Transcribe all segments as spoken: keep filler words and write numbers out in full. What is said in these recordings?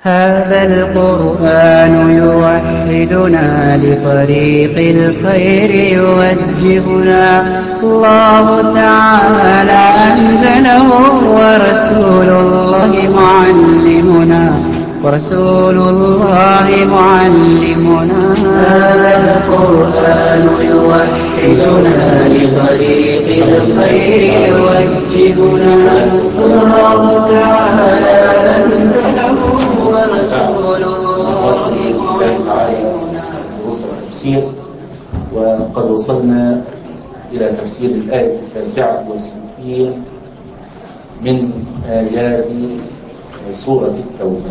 هذا القرآن يوحدنا لطريق الخير يوجهنا. الله تعالى أنزله ورسول الله معلمنا ورسول الله معلمنا. هذا القرآن يوحدنا لطريق الخير يوجهنا. الله تعالى أنزله ورسول الله معلمنا. التفسير، وقد وصلنا إلى تفسير الآية التاسعة والستين من آيات سورة التوبة.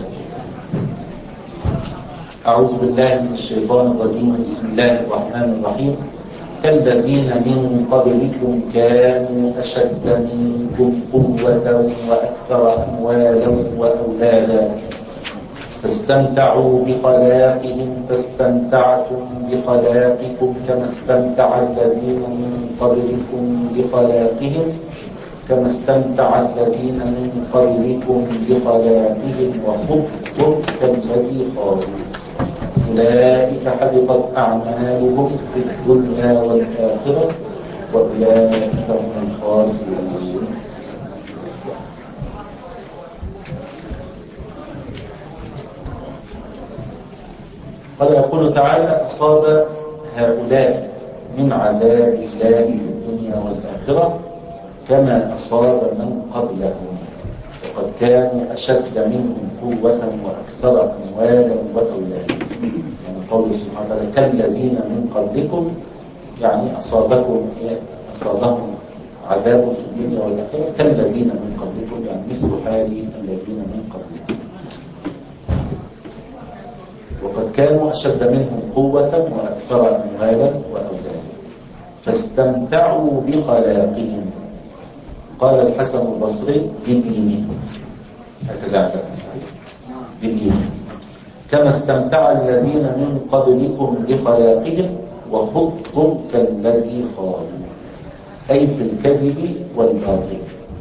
أعوذ بالله من الشيطان الرجيم. بسم الله الرحمن الرحيم. كالذين من قبلكم كانوا أشد منكم قوة وأكثر أموالا وأولادا فاستمتعوا بخلاقهم فاستمتعتم بخلاقكم كما استمتع الذين من قبلكم بخلاقهم كما استمتع الذين من قبلكم بخلاقهم وخضتم كالذي خاضوا أولئك حبطت أعمالهم في الدنيا والآخرة وأولئك هم الخاسرون. قد يقول تعالى: أصاب هؤلاء من عذاب الله في الدنيا والآخرة كما أصاب من قبلهم وقد كانوا أشد منهم قوة وأكثر أموالا وأولادا. يعني قول سبحانه وتعالى: كالذين من قبلكم، يعني أصابكم أصابهم عذاب في الدنيا والآخرة كالذين من قبلكم، يعني مثل حال الذين من قبلكم وقد كانوا أشد منهم قوة وأكثر أموالا وأولادا فاستمتعوا بخلاقهم. قال الحسن البصري: بدينهم، هكذا بدينهم كما استمتع الذين من قبلكم بخلاقهم وخضتم كالذي خاضوا، أي في الكذب والباطل.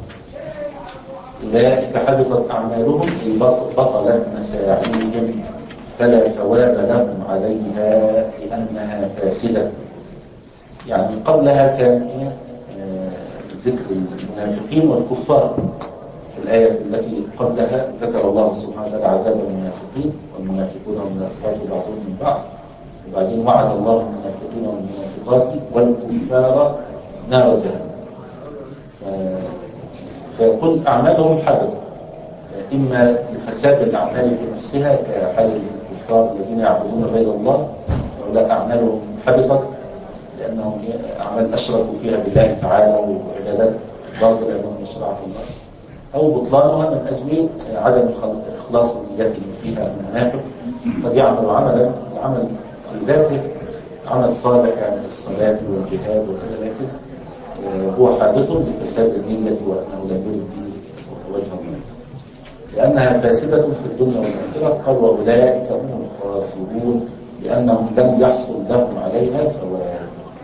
أولئك حبطت أعمالهم، أي بطلت مساعيهم فلا ثواب لهم عليها لأنها فاسدة. يعني قبلها كان إيه؟ ذكر المنافقين والكفار. في الآية التي قبلها ذكر الله سبحانه وتعالى عذاب المنافقين، والمنافقون والمنافقات بعضهم من بعض، وبعدين وعد الله المنافقين والمنافقات والكفار نار جهنم. ف... فيقول أعمالهم حبطت، إما لفساد الأعمال في نفسها كحال الكفار الذين يعبدون غير الله، فهؤلاء أعمالهم حبطت لأنهم أعمال أشركوا فيها بالله تعالى وعبادات باطلة لهم يشرعها الله، أو بطلانها من أجل عدم إخلاص نيتهم فيها. المنافق قد يعمل عملا، العمل في ذاته عمل صالح يعني الصلاة والجهاد وكذا، لكن هو حادث لفساد النية وأنه لم يرد به وجه الله لأنها فاسدة في الدنيا والآخرة. قال: وأولئك هم الخاسرون لأنهم لم يحصل لهم عليها ثواب.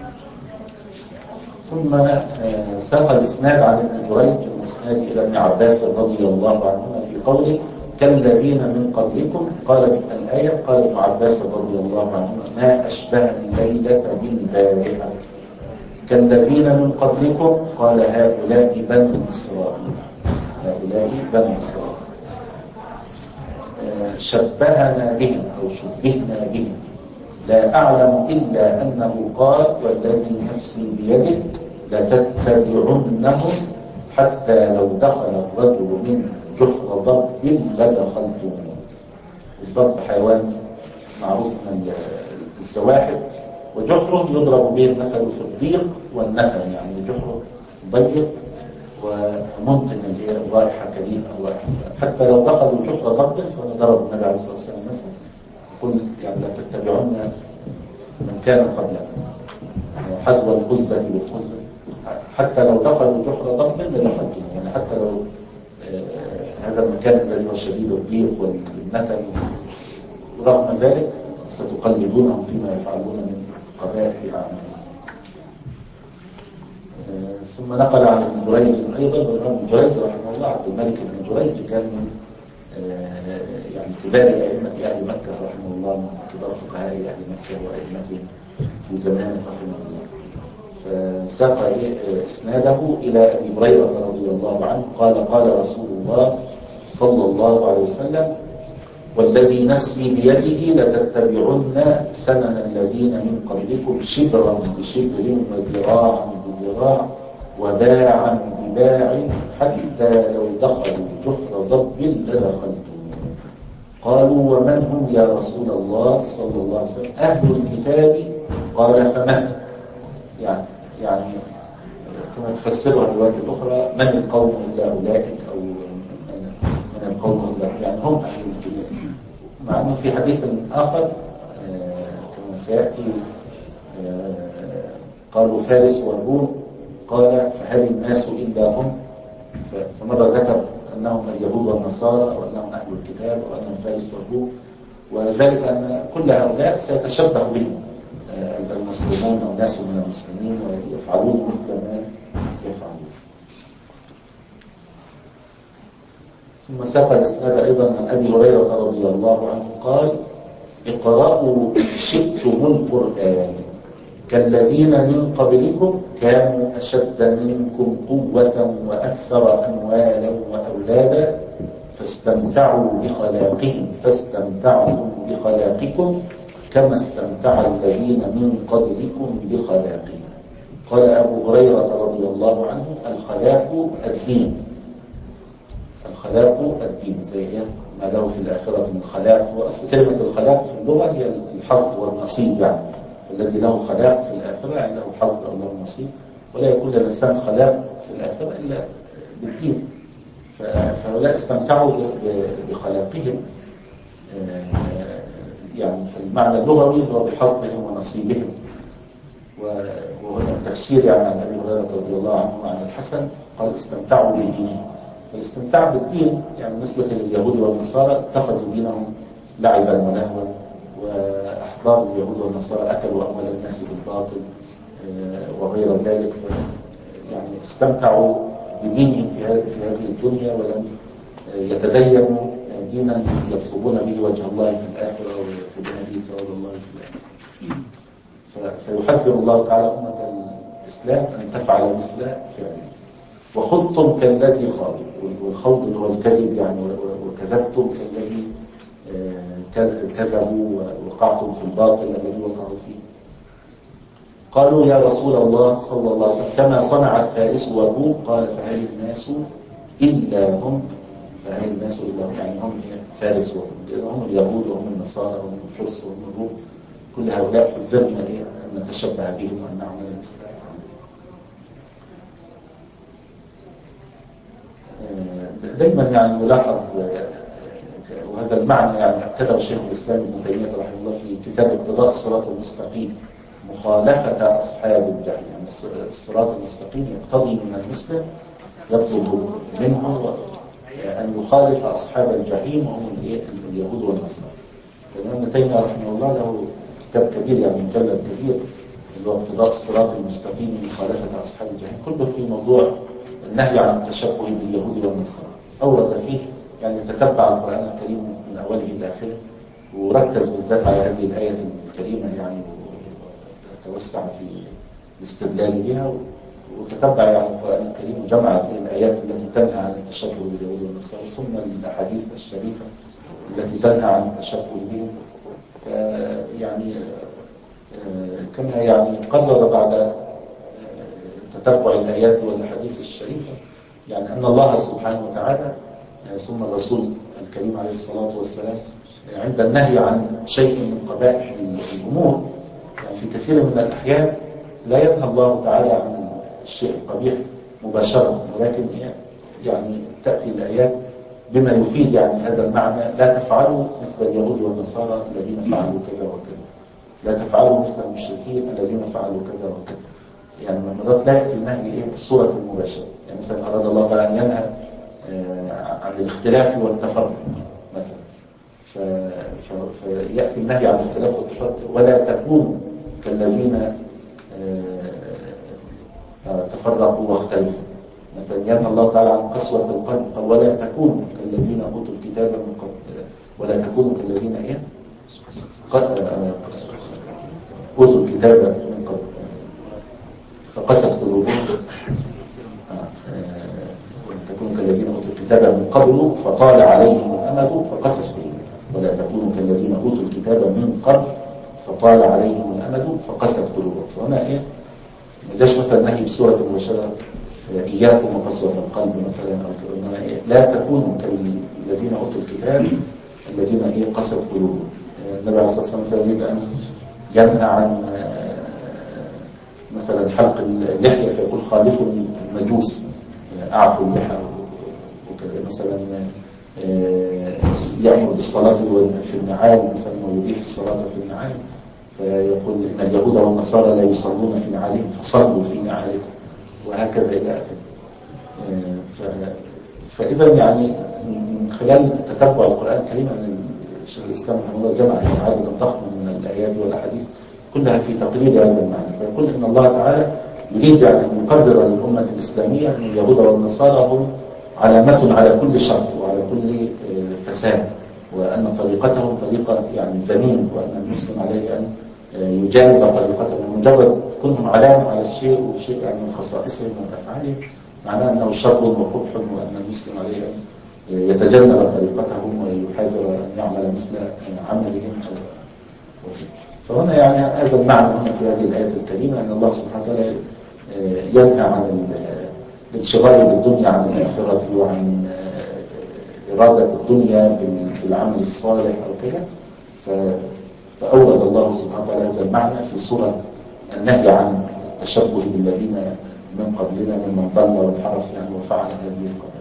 ثم ساق الإسناد عن ابن جريج الإسناد إلى ابن عباس رضي الله عنهما في قوله: كالذين من قبلكم. قال الآية، قال ابن عباس رضي الله عنهما: ما أشبه الليلة بالبارحة. كالذين من قبلكم، قال: هؤلاء بنو إسرائيل، هؤلاء بنو إسرائيل. شبهنا بهم أو شبهنا بهم، لا أعلم إلا أنه قال: والذي نفسي بيده لتتبعنهم حتى لو دخل الرجل من جحر ضب لدخلتموه. الضب حيوان معروف من الزواحف، وجحره يضرب به المثل في الضيق والنتن، يعني جحره ضيق ومنتن اللي هي الرائحة كريهة الرائحة. حتى لو دخلوا جحر ضب، فضرب النبي عليه الصلاة والسلام مثلا يقول: يعني لا تتبعون من كان قبلكم حذو القزة بالقزة، حتى لو دخلوا جحر ضب لدخلتم. يعني حتى لو آه هذا المكان الذي هو شديد الضيق والنتن، ورغم ذلك ستقلدونهم فيما يفعلون من قبائح أعمالهم. آه ثم نقل عن ابن جريج أيضا، وابن جريج رحمه الله عبد الملك بن جريج كان آه يعني يعني كبار أئمة أهل مكة رحمه الله، من كبار فقهاء أهل مكة وأئمتهم في زمانه رحمه الله. فساق إسناده إلى أبي هريرة رضي الله عنه قال قال رسول الله صلى الله عليه وسلم: والذي نفسي بيده لتتبعن سنن الذين من قبلكم شبرا بشبر وذراعا بذراع وباعا بباع حتى لو دخلوا جحر ضب لدخلتم. قالوا: ومن هم يا رسول الله صلى الله عليه وسلم؟ أهل الكتاب. قال: فمن؟ يعني يعني كما تفسرها الروايات الأخرى: من القوم إلا أولئك، أو من, من القوم إلا، يعني هم أهل الكتاب. مع أنه في حديث آخر كما سيأتي قالوا فارس والروم، قال: فهل الناس إلا هم؟ فمرة ذكر أنهم اليهود والنصارى، أو أنهم أهل الكتاب، أو أنهم فارس والروم، وذلك أن كل هؤلاء سيتشبه بهم المسلمون أو ناس من المسلمين ويفعلون مثل ما يفعلون. ثم ساق الإسناد أيضا عن أبي هريرة رضي الله عنه قال: اقرأوا إن شئتم القرآن كالذين من قبلكم كانوا أشد منكم قوة وأكثر أموالا وأولادا فاستمتعوا بخلاقهم فاستمتعتم بخلاقكم كما استمتع الذين من قبلكم بخلاقهم. قال أبو هريرة رضي الله عنه: الخلاق الدين. الخلاق الدين زي ما له في الآخرة من خلاق. وأصل كلمة الخلاق في اللغة هي الحظ والنصيب، يعني الذي له خلاق في الآخرة يعني له حظ أو له نصيب، ولا يكون للإنسان خلاق في الآخرة إلا بالدين. فهؤلاء استمتعوا بخلاقهم يعني في المعنى اللغوي اللي هو بحظهم ونصيبهم. وهنا التفسير يعني عن أبي هريرة رضي الله عنه عن الحسن قال: استمتعوا بدينهم. فالاستمتاع بالدين يعني بالنسبة لليهود والنصارى اتخذوا دينهم لعبا ولهوا، وأحبار اليهود والنصارى أكلوا أموال الناس بالباطل وغير ذلك. يعني استمتعوا بدينهم في هذه الدنيا ولم يتدينوا دينا يطلبون به وجه الله في الآخرة ويطلبون به ثواب الله في الآخرة. فيحذر الله تعالى أمة الإسلام أن تفعل مثل فعله. وخضتم كالذي خاض، والخوض اللي هو الكذب يعني، وكذبتم كالذي كذبوا ووقعتم في الباطل الذي وقعوا فيه. قالوا: يا رسول الله صلى الله عليه وسلم كما صنع الفارس والروم. قال: فهل الناس إلا هم؟ فهل الناس إلا هم يعني هم فارس وهم، هم اليهود وهم النصارى وهم الفرس وهم الروم. كل هؤلاء حذرنا أن نتشبه بهم وأن نعمل مثلهم. دائما يعني نلاحظ، وهذا المعنى يعني أكده شيخ الإسلام ابن تيمية رحمه الله في كتاب اقتضاء الصراط المستقيم: مخالفة أصحاب الجحيم. يعني الصراط المستقيم يقتضي من المسلم، يطلب منه أن يخالف أصحاب الجحيم وهم اليهود والنصارى. فابن تيمية رحمه الله له كتاب كبير يعني مجلد كبير اللي هو اقتضاء الصراط المستقيم مخالفة أصحاب الجحيم، كله في موضوع النهي عن التشبه باليهود والنصارى. أورد فيه يعني تتبع القرآن الكريم من أوله إلى آخره، وركز بالذات على هذه الآية الكريمة يعني، وتوسع في الاستدلال بها، وتتبع يعني القرآن الكريم وجمع الآيات التي تنهى عن التشبه باليهود والنصارى، ثم الأحاديث الشريفة التي تنهى عن التشبه بهم. فيعني كما يعني قرر بعد تتبع الآيات والأحاديث الشريفة يعني أن الله سبحانه وتعالى ثم الرسول الكريم عليه الصلاة والسلام عند النهي عن شيء من قبائح الأمور يعني في كثير من الأحيان لا ينهى الله تعالى عن الشيء القبيح مباشرة، ولكن يعني تأتي الآيات بما يفيد يعني هذا المعنى: لا تفعلوا مثل اليهود والنصارى الذين فعلوا كذا وكذا، لا تفعلوا مثل المشركين الذين فعلوا كذا وكذا. يعني مرات لا يأتي النهي إيه بصورة مباشرة. يعني مثلا أراد الله تعالى أن ينهى عن الاختلاف والتفرق مثلا، فيأتي النهي عن الاختلاف والتفرق: ولا تكونوا كالذين تفرقوا واختلفوا. مثلا ينهى الله تعالى عن قسوة القلب: ولا تكونوا كالذين أوتوا الكتاب من قبل، ولا الذين إيه أوتوا الكتاب من قبل فقست قلوبهم تكونوا كالذين أوتوا الكتاب من قبل فطال عليهم الأمد فقست قلوبهم ولا تكونوا كالذين أوتوا الكتاب من قبل فطال عليهم الأمد فقست قلوبهم. فهنا إيه ما جاش مثلا نهي بسورة المباشرة إياكم وقسوة القلب مثلا أو إنما إيه لا تكونوا كالذين أوتوا الكتاب الذين إيه قست قلوبهم. النبي عليه الصلاة والسلام يريد أن ينهى عن مثلا حلق اللحية فيقول خالفوا المجوس أعفوا اللحى وكذا. مثلا يأمر بالصلاة في النعال مثلا ويبيح الصلاة في النعال فيقول إن اليهود والنصارى لا يصلون في نعالهم فصلوا في نعالكم وهكذا إلى آخره. فإذا يعني من خلال تتبع القرآن الكريم أن الشيخ الإسلام رحمه الله جمع عددا ضخما من الآيات والأحاديث كلها في تقرير هذا المعنى. فيقول إن الله تعالى يريد يعني أن يقرر للأمة الإسلامية أن اليهود والنصارى هم علامة على كل شر وعلى كل فساد وأن طريقتهم طريقة يعني ذميمة وأن المسلم عليه أن يجانب طريقتهم. مجرد كونهم علامة على الشيء وشيء يعني من خصائصهم وأفعالهم معناه أنه شر وقبح وأن المسلم عليه أن يتجنب طريقتهم ويحاذر أن يعمل مثل عملهم. فهنا يعني هذا المعنى هنا في هذه الآية الكريمة أن الله سبحانه وتعالى ينهى عن الانشغال بالدنيا عن الآخرة وعن إرادة الدنيا بالعمل الصالح أو كذا. فأورد الله سبحانه وتعالى هذا المعنى في سورة النهي عن التشبه بالذين من قبلنا ممن ضل وانحرف يعني وفعل هذه القضايا.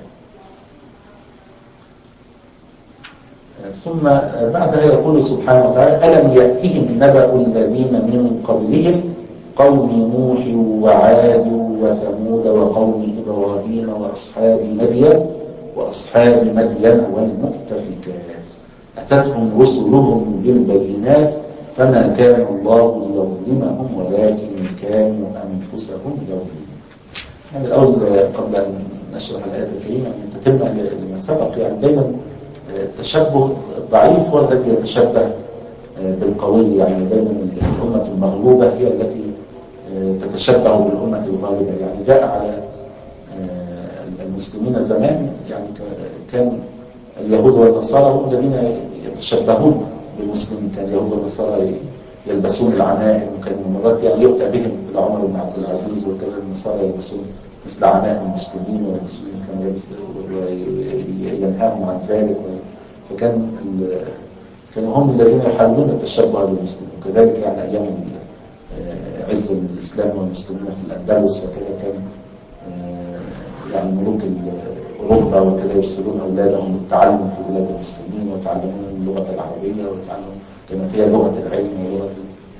ثم بعدها يقول سبحانه وتعالى ألم يأتهم نبأ الذين من قبلهم قوم نوح وعاد وثمود وقوم إبراهيم وأصحاب مدين وأصحاب مدين والمؤتفكات أتتهم رسلهم بالبينات فما كان الله ليظلمهم ولكن كانوا أنفسهم يظلمون. يعني الأول قبل أن نشرح الآية الكريمة أن تتم لما سبق يعني دايما التشبه الضعيف هو الذي يتشبه بالقوي. يعني دايما الأمة المغلوبة هي التي تتشبه بالأمة الغالبة. يعني جاء على المسلمين زمان يعني كان اليهود والنصارى هم الذين يتشبهون بالمسلمين. كان اليهود والنصارى يلبسون العمائم وكان مرات يعني يؤتى بهم إلى عمر بن عبد العزيز وكذا النصارى يلبسون مثل عمائم المسلمين ويلبسون مثل ملابس وينهاهم عن ذلك. فكان كانوا هم الذين يحاولون التشبه بالمسلمين. وكذلك يعني أيام عز الإسلام والمسلمين في الأندلس وكذا كان يعني ملوك أوروبا وكذا يرسلون أولادهم للتعلم في بلاد المسلمين ويتعلمون اللغة العربية ويتعلمون كما هي لغة العلم ولغة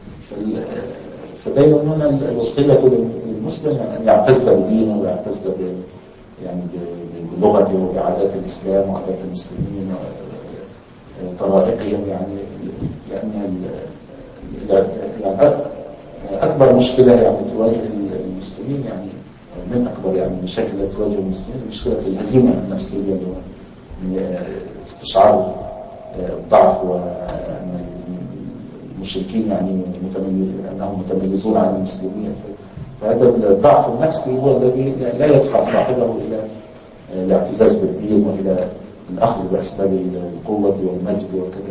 فدايما هنا الوصية للمسلم أن يعتز بدينه ويعتز يعني بلغته وبعادات الإسلام وعادات المسلمين وطرائقهم. يعني لأن يعني أكبر مشكلة يعني تواجه المسلمين يعني من أكبر يعني المشاكل التي تواجه المسلمين مشكلة الهزيمة النفسية اللي هو استشعار الضعف وأن المشركين يعني متميز أنهم متميزون عن المسلمين. فهذا الضعف النفسي هو الذي لا يدفع صاحبه إلى الاعتزاز بالدين وإلى الأخذ بأسباب القوة والمجد وكذا.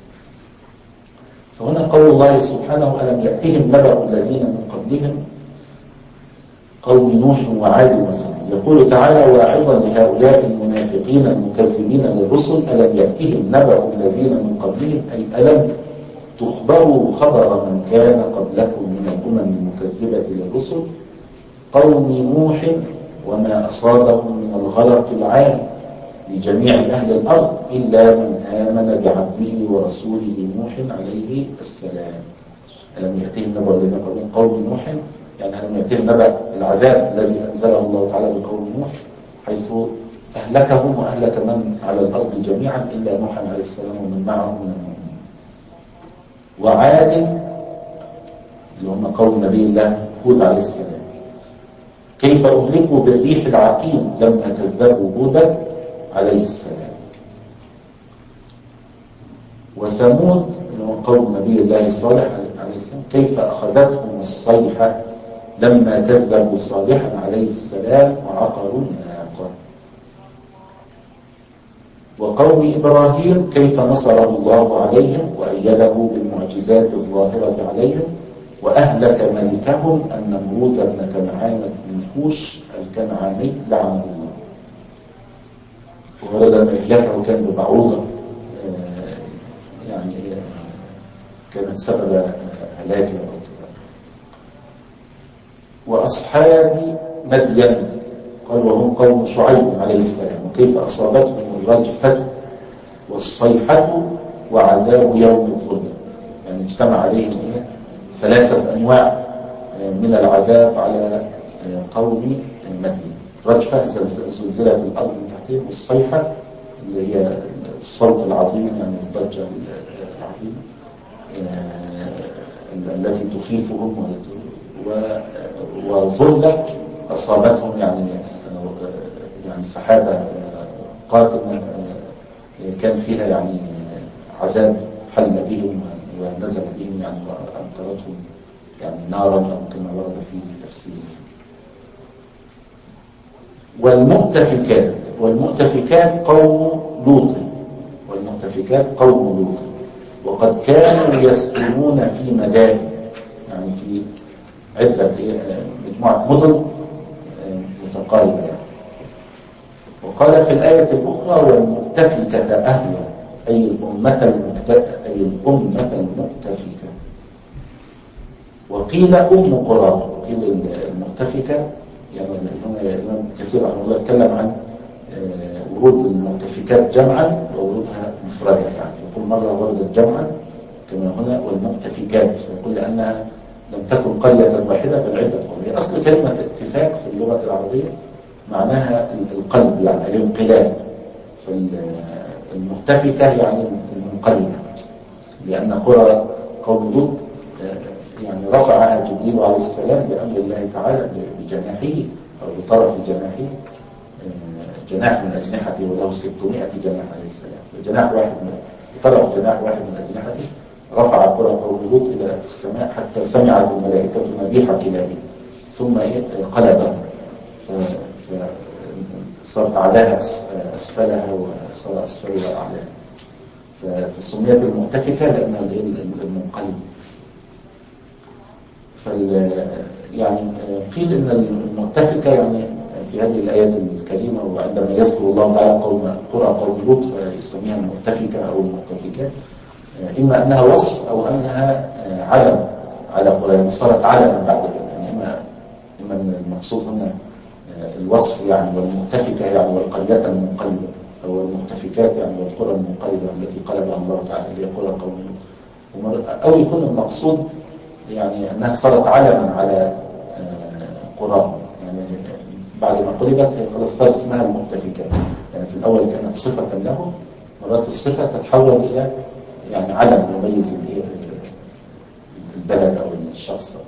فهنا قول الله سبحانه ألم يأتهم نبأ الذين من قبلهم قوم نوح وعاد وثمود. يقول تعالى واعظا لهؤلاء المنافقين المكذبين للرسل ألم يأتهم نبأ الذين من قبلهم أي ألم تخبروا خبر من كان قبلكم من الأمم المكذبة للرسل قوم نوح وما أصابهم من الغرق العام لجميع أهل الأرض إلا من آمن بعبده ورسوله نوح عليه السلام. ألم يأتهم نبأ الذين من قبلهم قوم نوح يعني ألم يأتهم نبأ العذاب الذي أنزله الله تعالى بقوم نوح حيث أهلكهم وأهلك من على الأرض جميعا إلا نوحا عليه السلام ومن معه من المؤمنين. وعاد اللي هم قوم نبي الله هود عليه السلام كيف أهلكوا بالريح العقيم لما كذبوا هودا عليه السلام. وثمود قوم نبي الله صالح عليه السلام كيف أخذتهم الصيحة لما كذبوا صالحا عليه السلام وعقروا الناقة. وقوم إبراهيم كيف نصره الله عليهم وأيده بالمعجزات الظاهرة عليهم وأهلك ملكهم النمروذ بن كنعان بن كوش الكنعاني لعنه الله. ورد أن إهلاكه كان ببعوضة يعني كانت سبب هلاكه. وأصحاب مدين قال وهم قوم شعيب عليه السلام وكيف أصابتهم الرجفة والصيحة وعذاب يوم الظلة. يعني اجتمع عليهم إيه؟ ثلاثة أنواع من العذاب على قوم مدين. رجفة زلزلة الأرض من تحتهم، والصيحة اللي هي الصوت العظيم يعني الضجة العظيمة التي تخيفهم، وظلة أصابتهم يعني يعني سحابة قاتمة كان فيها يعني عذاب حل بهم ونزل بهم يعني وأمطرتهم يعني نارا كما ورد في تفسير. والمؤتفكات والمؤتفكات قوم لوط والمؤتفكات قوم لوط وقد كانوا يسكنون في مدائن يعني في عدة مجموعة مدن متقاربة يعني. وقال في الآية الأخرى والمؤتفكة أهوى أي الأمة المؤتفكة أي الأمة المؤتفكة. وقيل أم قرى قيل المؤتفكة يعني هنا الإمام كثير رحمه الله يتكلم عن ورود المؤتفكات جمعا وورودها مفردة يعني في كل مرة وردت جمعا كما هنا والمؤتفكات فيقول لأنها لم تكن قرية واحدة بل عدة قرى. هي أصل كلمة اتفاك في اللغة العربية معناها القلب يعني الانقلاب، فالمؤتفكة يعني المنقلبة لأن قرى قوم لوط يعني رفعها جبريل عليه السلام بأمر الله تعالى بجناحه أو بطرف جناحه جناح من أجنحته وله ستمائة جناح عليه السلام، فجناح واحد من بطرف جناح واحد من أجنحته رفع قرى قوم لوط إلى السماء حتى سمعت الملائكة نبيح كلابه ثم قلبه فصار أعلاها أسفلها وصار أسفلها أعلاها فسميت المؤتفكة لأنها المنقلب. فال يعني قيل إن المؤتفكة يعني في هذه الآيات الكريمة وعندما يذكر الله تعالى قوم قرى قوم لوط فيسميها المؤتفكة أو المؤتفكات إما أنها وصف أو أنها علم على قرى صارت علما بعد ذلك يعني إما إما المقصود هنا الوصف يعني والمؤتفكة يعني والقرية المنقلبة أو المؤتفكات يعني والقرى المنقلبة التي قلبها الله تعالى اللي هي قرى قوم لوط، أو يكون المقصود يعني أنها صارت علما على قرى يعني بعد ما قلبت خلاص صار اسمها المؤتفكة يعني في الأول كانت صفة له مرات الصفة تتحول إلى يعني علم يميز البلد أو الشخص.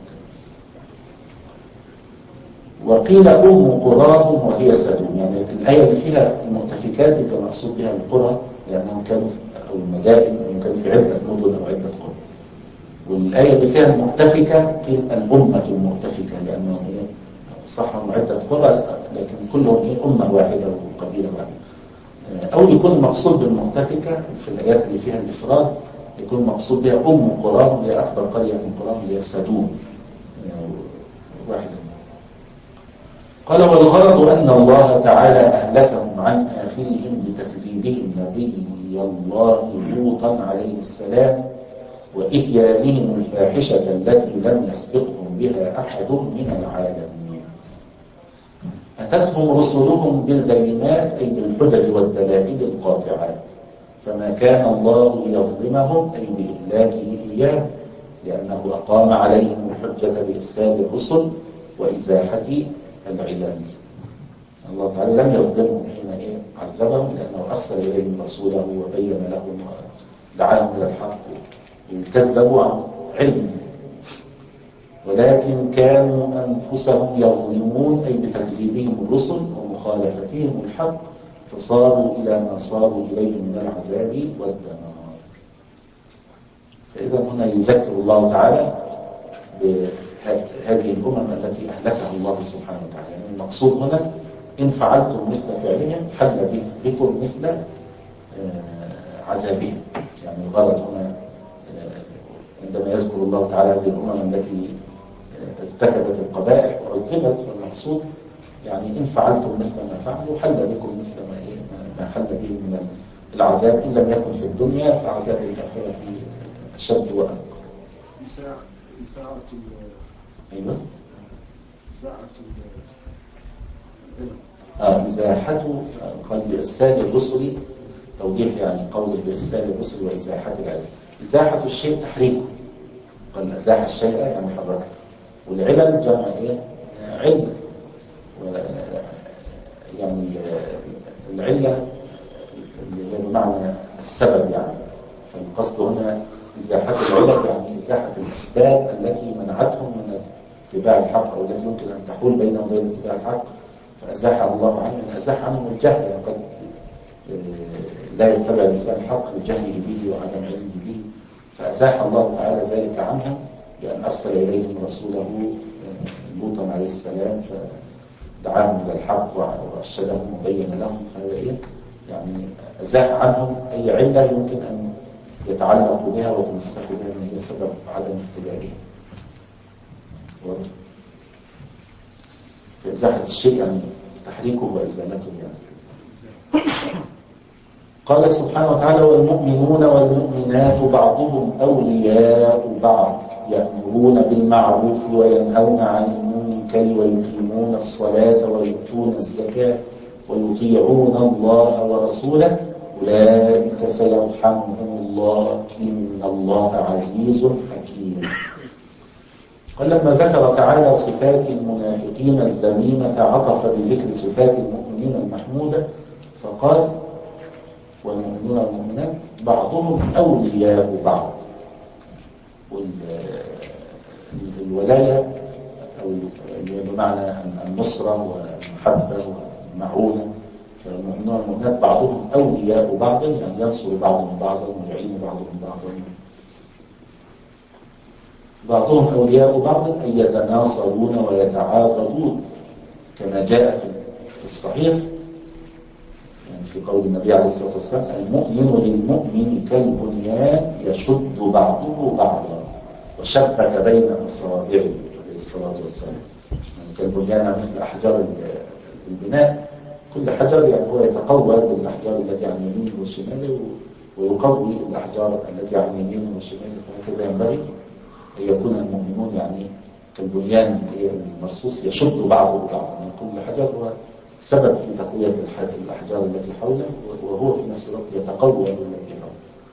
وقيل أم قراهم وهي سدوم يعني الآية اللي فيها المؤتفكات يبقى مقصود بها القرى لأنهم كانوا أو المدائن كانوا في عدة مدن أو عدة قرى. والآية اللي فيها المؤتفكة قيل الأمة المؤتفكة لأنهم هي صحهم عدة قرى لكن كلهم هي أمة واحدة وقبيلة واحدة. أو يكون المقصود بالمؤتفكة في الآيات اللي فيها الإفراد يكون مقصود بها أم قراهم هي أكبر قرية من قراهم هي سدوم واحدة. قال والغرض أن الله تعالى أهلكهم عن آخرهم بتكذيبهم نبي الله لوطا عليه السلام وإتيانهم الفاحشة التي لم يسبقهم بها أحد من العالمين. أتتهم رسلهم بالبينات أي بالحجج والدلائل القاطعات فما كان الله ليظلمهم أي بإهلاكه إياه لأنه أقام عليهم الحجة بإرسال الرسل وإزاحة العلل. الله تعالى لم يظلمهم حين إيه عذبهم لأنه أرسل إليهم رسوله وبين لهم ودعاهم إلى الحق وكذبوا عن علمه ولكن كانوا أنفسهم يظلمون أي بتكذيبهم الرسل ومخالفتهم الحق فصاروا إلى ما صاروا إليه من العذاب والدمار. فإذا هنا يذكر الله تعالى بهذه الأمم التي أهلكها الله سبحانه وتعالى. يعني المقصود هنا إن فعلتم مثل فعلهم حل بكم مثل عذابهم. يعني الغرض هنا عندما يذكر الله تعالى هذه الأمم التي ارتكبت القبائح وعذبت، فالمقصود يعني إن فعلتم مثل ما فعلوا حل بكم مثل ما ما حل به من العذاب، إن لم يكن في الدنيا فعذاب الآخرة أشد وأنقى. إساءة أيوة إساءة آه إزاحة قال بإرسال الرسل، توضيح يعني قول بإرسال الرسل وإزاحة العلم. إزاحة الشيء تحريكه، قال أزاح الشيء يعني حركه، والعلل جمع إيه؟ علة، يعني العلة اللي هي بمعنى السبب يعني. فالقصد هنا إزاحة العلل يعني إزاحة الأسباب التي منعتهم من اتباع الحق أو التي يمكن أن تحول بينهم وبين اتباع الحق، فأزاحها الله عنهم. يعني أزاح عنهم الجهل، يعني قد لا يتبع الإنسان الحق لجهله به وعدم علمه به، فأزاح الله تعالى ذلك عنهم بأن أرسل إليهم رسوله لوطا عليه السلام فدعاهم إلى الحق وأرشدهم وبين لهم. فهذا إيه؟ يعني أزاح عنهم أي علة يمكن أن يتعلقوا بها وتمسكوا بها أن هي سبب عدم اتباعهم. فإزاحة الشيء يعني تحريكه وإزالته يعني. قال سبحانه وتعالى والمؤمنون والمؤمنات بعضهم أولياء بعض يأمرون بالمعروف وينهون عن المنكر ويقيمون الصلاة ويؤتون الزكاة ويطيعون الله ورسوله أولئك سيرحمهم الله إن الله عزيز حكيم. قال لما ذكر تعالى صفات المنافقين الذميمة عطف بذكر صفات المؤمنين المحمودة فقال والمؤمنون والمؤمنات بعضهم أولياء بعض. والولاية أو بمعنى النصرة والمحبة والمعونة، فالمؤمنون والمؤمنات بعضهم أولياء بعض يعني ينصر بعضهم بعضا ويعين بعضهم بعضا. بعضهم أولياء بعض أي يتناصرون ويتعاضدون كما جاء في الصحيح يعني في قول النبي عليه الصلاة والسلام المؤمن للمؤمن كالبنيان يشد بعضه بعضا وشبك بين أصابعه عليه الصلاة والسلام. يعني كالبنيان مثل أحجار البناء، كل حجر يعني هو يتقوى بالأحجار التي عن يمينه وشماله ويقوي الأحجار التي عن يمينه وشماله. فهكذا ينبغي أن يكون المؤمنون يعني كالبنيان المرصوص يشد بعضه بعضا، يعني كل حجر هو سبب في تقوية الأحجار التي حوله وهو في نفس الوقت يتقوى بالتي حوله.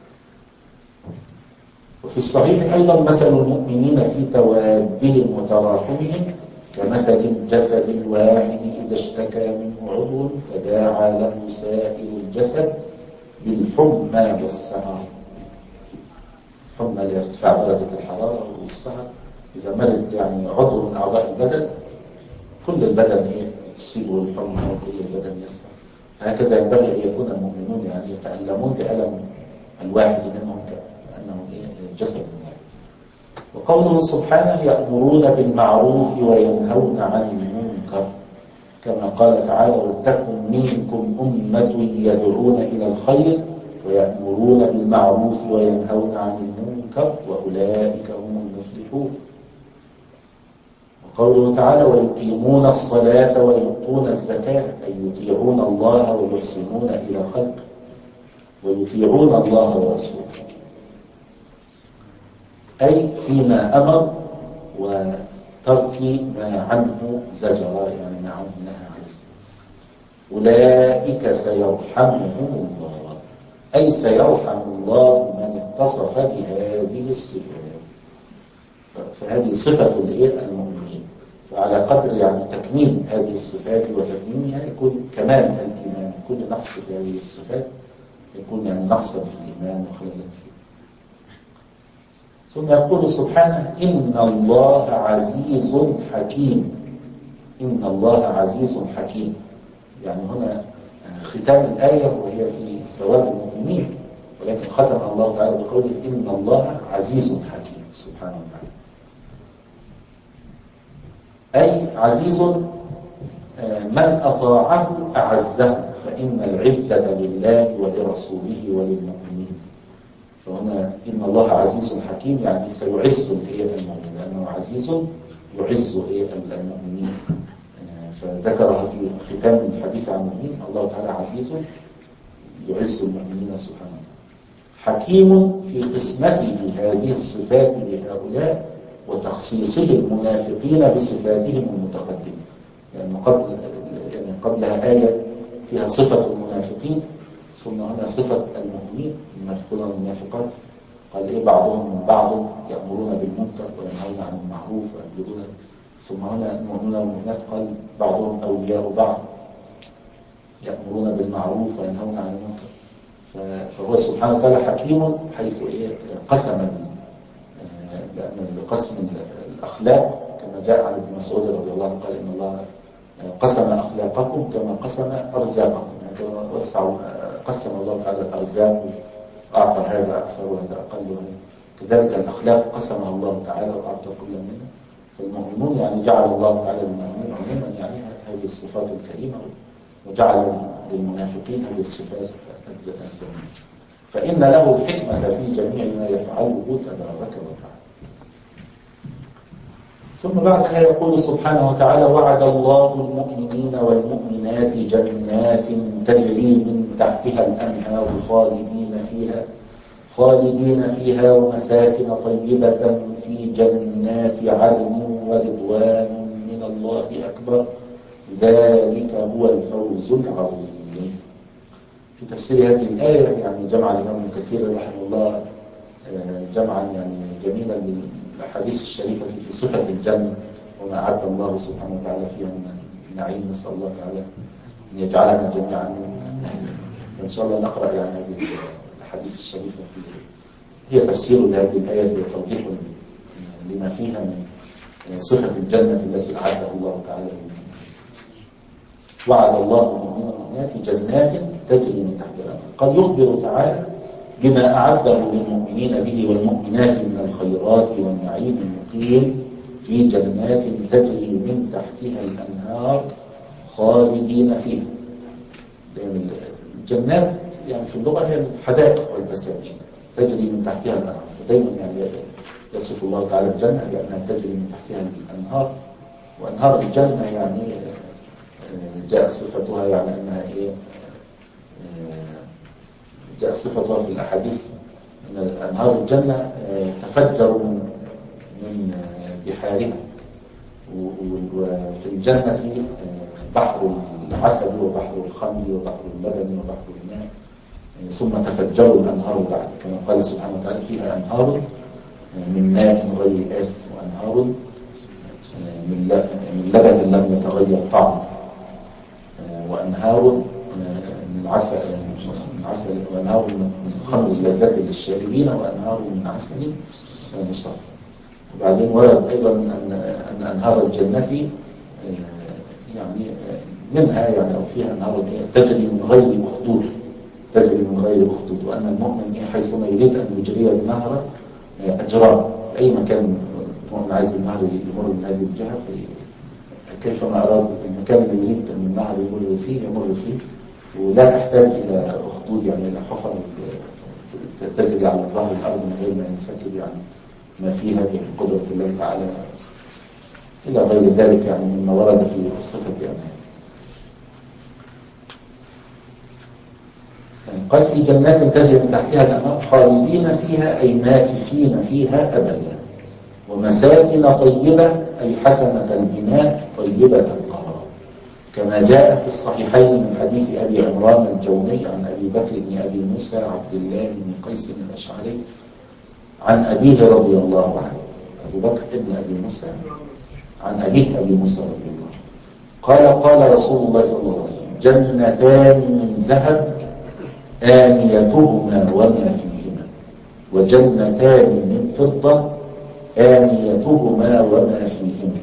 وفي الصحيح أيضا مثل المؤمنين في توادهم وتراحمهم كمثل الجسد الواحد إذا اشتكى منه عضو تداعى له سائر الجسد بالحمى والسهر. حمى لارتفاع درجة الحرارة والسهر، إذا مرض يعني عضو من أعضاء البدن كل البدن إيه تصيبه الحمى وكل البدن يسهر. فهكذا ينبغي أن يكون المؤمنون يعني يتألمون بألم الواحد منهم كأنه إيه الجسد واحد. وقوله سبحانه يأمرون بالمعروف وينهون عن المنكر كما قال تعالى ولتكن منكم أمة يدعون إلى الخير ويأمرون بالمعروف وينهون عن المنكر وأولئك هم المفلحون. وقوله تعالى ويقيمون الصلاة ويؤتون الزكاة أي يطيعون الله ويحسنون إلى خلقه ويطيعون الله ورسوله أي فيما أمر وترك ما عنه زجر يعني ما عنه نهى عليه الصلاة. أولئك سيرحمهم الله أي سيرحم الله من اتصف بهذه الصفات. فهذه صفة المؤمنين، فعلى قدر يعني تكميل هذه الصفات وتكميمها يكون كمال الإيمان. كل نقص في هذه الصفات يكون يعني نقصا في الإيمان وخللا فيه. ثم يقول سبحانه إن الله عزيز حكيم. إن الله عزيز حكيم يعني هنا ختام الآية وهي في ثواب المؤمنين ولكن ختم الله تعالى بقوله إن الله عزيز حكيم سبحانه وتعالى. أي عزيز من أطاعه أعزه، فإن العزة لله ولرسوله وللمؤمنين. فهنا إن الله عزيز حكيم يعني سيعز المؤمنين، لأنه عزيز يعز المؤمنين. فذكرها في ختام الحديث عن المؤمنين، الله تعالى عزيز يعز المؤمنين سبحانه وتعالى. حكيم في قسمته هذه الصفات لهؤلاء وتخصيصه المنافقين بصفاتهم المتقدمة. يعني قبل يعني قبلها آية فيها صفة المنافقين، ثم هنا صفة المؤمنين المنافقون والمنافقات. قال إيه بعضهم من بعض يأمرون بالمنكر وينهون عن المعروف ويعبدون. ثم هنا المؤمنون والمؤمنات قال بعضهم أولياء بعض يأمرون بالمعروف وينهون عن المنكر. فهو سبحانه وتعالى حكيم حيث إيه قسم، لأن قسم الأخلاق كما جاء عن ابن مسعود رضي الله عنه قال إن الله قسم أخلاقكم كما قسم أرزاقكم، يعني كما وسع قسم الله تعالى الأرزاق وأعطى هذا أكثر وهذا أقل، كذلك الأخلاق قسمها الله تعالى وأعطى كل منها. فالمؤمنون يعني جعل الله تعالى للمؤمنين عموما يعني هذه الصفات الكريمة، وجعل للمنافقين هذه الصفات الذميمة. فإن له الحكمة في جميع ما يفعله تبارك وتعالى. ثم بعدها يقول سبحانه وتعالى وعد الله المؤمنين والمؤمنات جنات تجري من تحتها الأنهار خالدين فيها خالدين فيها ومساكن طيبة في جنات عدن ورضوان من الله أكبر ذلك هو الفوز العظيم. في تفسير هذه الآية يعني جمع الإمام ابن كثير رحمه الله جمعا يعني جميلا للأحاديث الشريفة في صفة الجنة وما أعد الله سبحانه وتعالى فيها من النعيم. نسأل الله تعالى أن يجعلنا جميعا من أهله. إن شاء الله نقرأ يعني هذه الأحاديث الشريفة في هي تفسير لهذه الآية وتوضيح لما فيها من صفة الجنة التي أعدها الله تعالى. وعد الله المؤمنين والمؤمنات جنات تجري من تحتها الأنهار. قد يخبر تعالى بما أعده للمؤمنين به والمؤمنات من الخيرات والنعيم المقيم في جنات تجري من تحتها الأنهار خالدين فيها. لأن الجنات يعني في اللغة هي الحدائق والبساتين تجري من تحتها الأنهار. فدايما يعني يصف الله تعالى الجنة بأنها تجري من تحتها الأنهار. وأنهار الجنة يعني جاء صفتها يعني أنها إيه جاء صفتها في الأحاديث أن أنهار الجنة تفجر من من بحارها. وفي الجنة بحر العسل وبحر الخمر وبحر اللبن وبحر الماء ثم تفجروا الأنهار بعد كما قال سبحانه وتعالى فيها أنهار من ماء غير آسن وأنهار من لبن لم يتغير طعمه وأنهار من عسل من عسل وأنهار من خمر اللذات للشاربين وأنهار من عسل مصفى. وبعدين ورد أيضا أن أن أنهار الجنة يعني منها يعني أو فيها أنهار تجري من غير أخدود تجري من غير أخدود وأن المؤمن حيثما يريد أن يجري النهر أجراه في أي مكان المؤمن عايز النهر يمر من هذه الجهة كيفما أراد المكان اللي يريد أن النهر يمر فيه يمر فيه ولا تحتاج إلى أخدود يعني إلى حفر تجري على ظهر الأرض من غير ما ينسكب يعني ما فيها من قدرة الله تعالى إلى غير ذلك يعني مما ورد في الصفة أمام. قال في جنات تجري من تحتها الأنهار خالدين فيها أي ماكثين فيها أبدا ومساكن طيبة أي حسنة البناء طيبة القرار كما جاء في الصحيحين من حديث أبي عمران الجوني عن أبي بكر بن أبي موسى عبد الله بن قيس الأشعري عن أبيه رضي الله عنه. أبو بكر بن أبي موسى عن أبيه أبي موسى رضي الله عنه قال قال رسول الله صلى الله عليه وسلم جنتان من ذهب آنيتهما وما فيهما وجنتان من فضة آنيتهما وما فيهما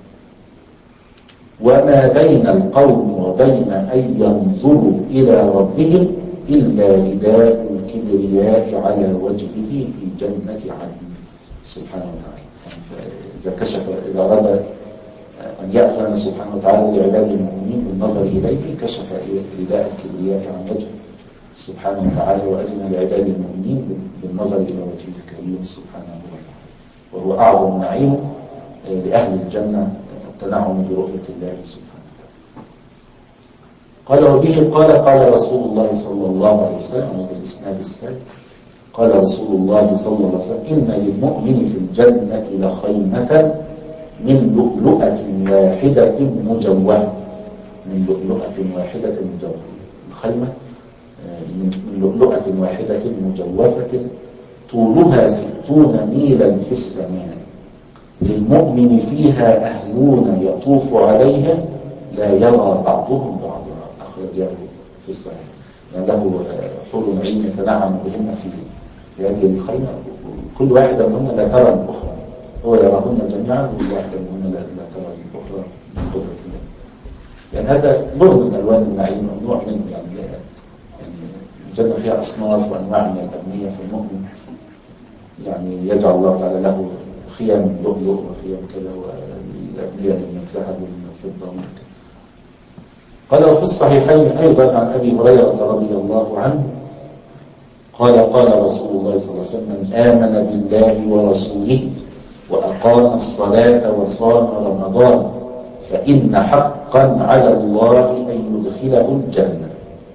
وما بين القوم وبين أن ينظروا إلى ربهم إلا رداء الكبرياء على وجهه في جنة عدن سبحانه وتعالى. فإذا كشف إذا أراد أن يأذن سبحانه وتعالى لعباده المؤمنين بالنظر إليه كشف رداء الكبرياء عن وجهه سبحانه وتعالى وأذن لعباده المؤمنين بالنظر إلى وجهه الكريم سبحانه وتعالى، وهو أعظم نعيم لأهل الجنة التنعم برؤية الله سبحانه وتعالى. قال وبه قال قال رسول الله صلى الله عليه وسلم بالإسناد السابق قال رسول الله صلى الله عليه وسلم إن للمؤمن في الجنة لخيمة من لؤلؤة واحدة مجوفة من لؤلؤة واحدة مجوفة الخيمة من لؤلؤة واحدة مجوفة طولها ستون ميلا في السماء للمؤمن فيها أهلون يطوف عليهم لا يرى بعضهم بعضا أخرجه في الصحيح. يعني له حور عين يتنعم بهن في هذه الخيمة كل واحدة منهن لا ترى الأخرى، هو يراهن جميعا وكل واحدة منهن لا ترى الأخرى من قدرة الله. يعني هذا نوع من ألوان النعيم أو نوع منه. يعني الجنة فيها أصناف وأنواع من الأبنية، فالمؤمن يعني يجعل الله تعالى له خيام لؤلؤ وخيام كذا والأبنية من الذهب ومن الفضة ومن كذا. قال وفي الصحيحين أيضا عن أبي هريرة رضي الله عنه قال قال رسول الله صلى الله عليه وسلم من آمن بالله ورسوله وأقام الصلاة وصام رمضان فإن حقا على الله أن يدخله الجنة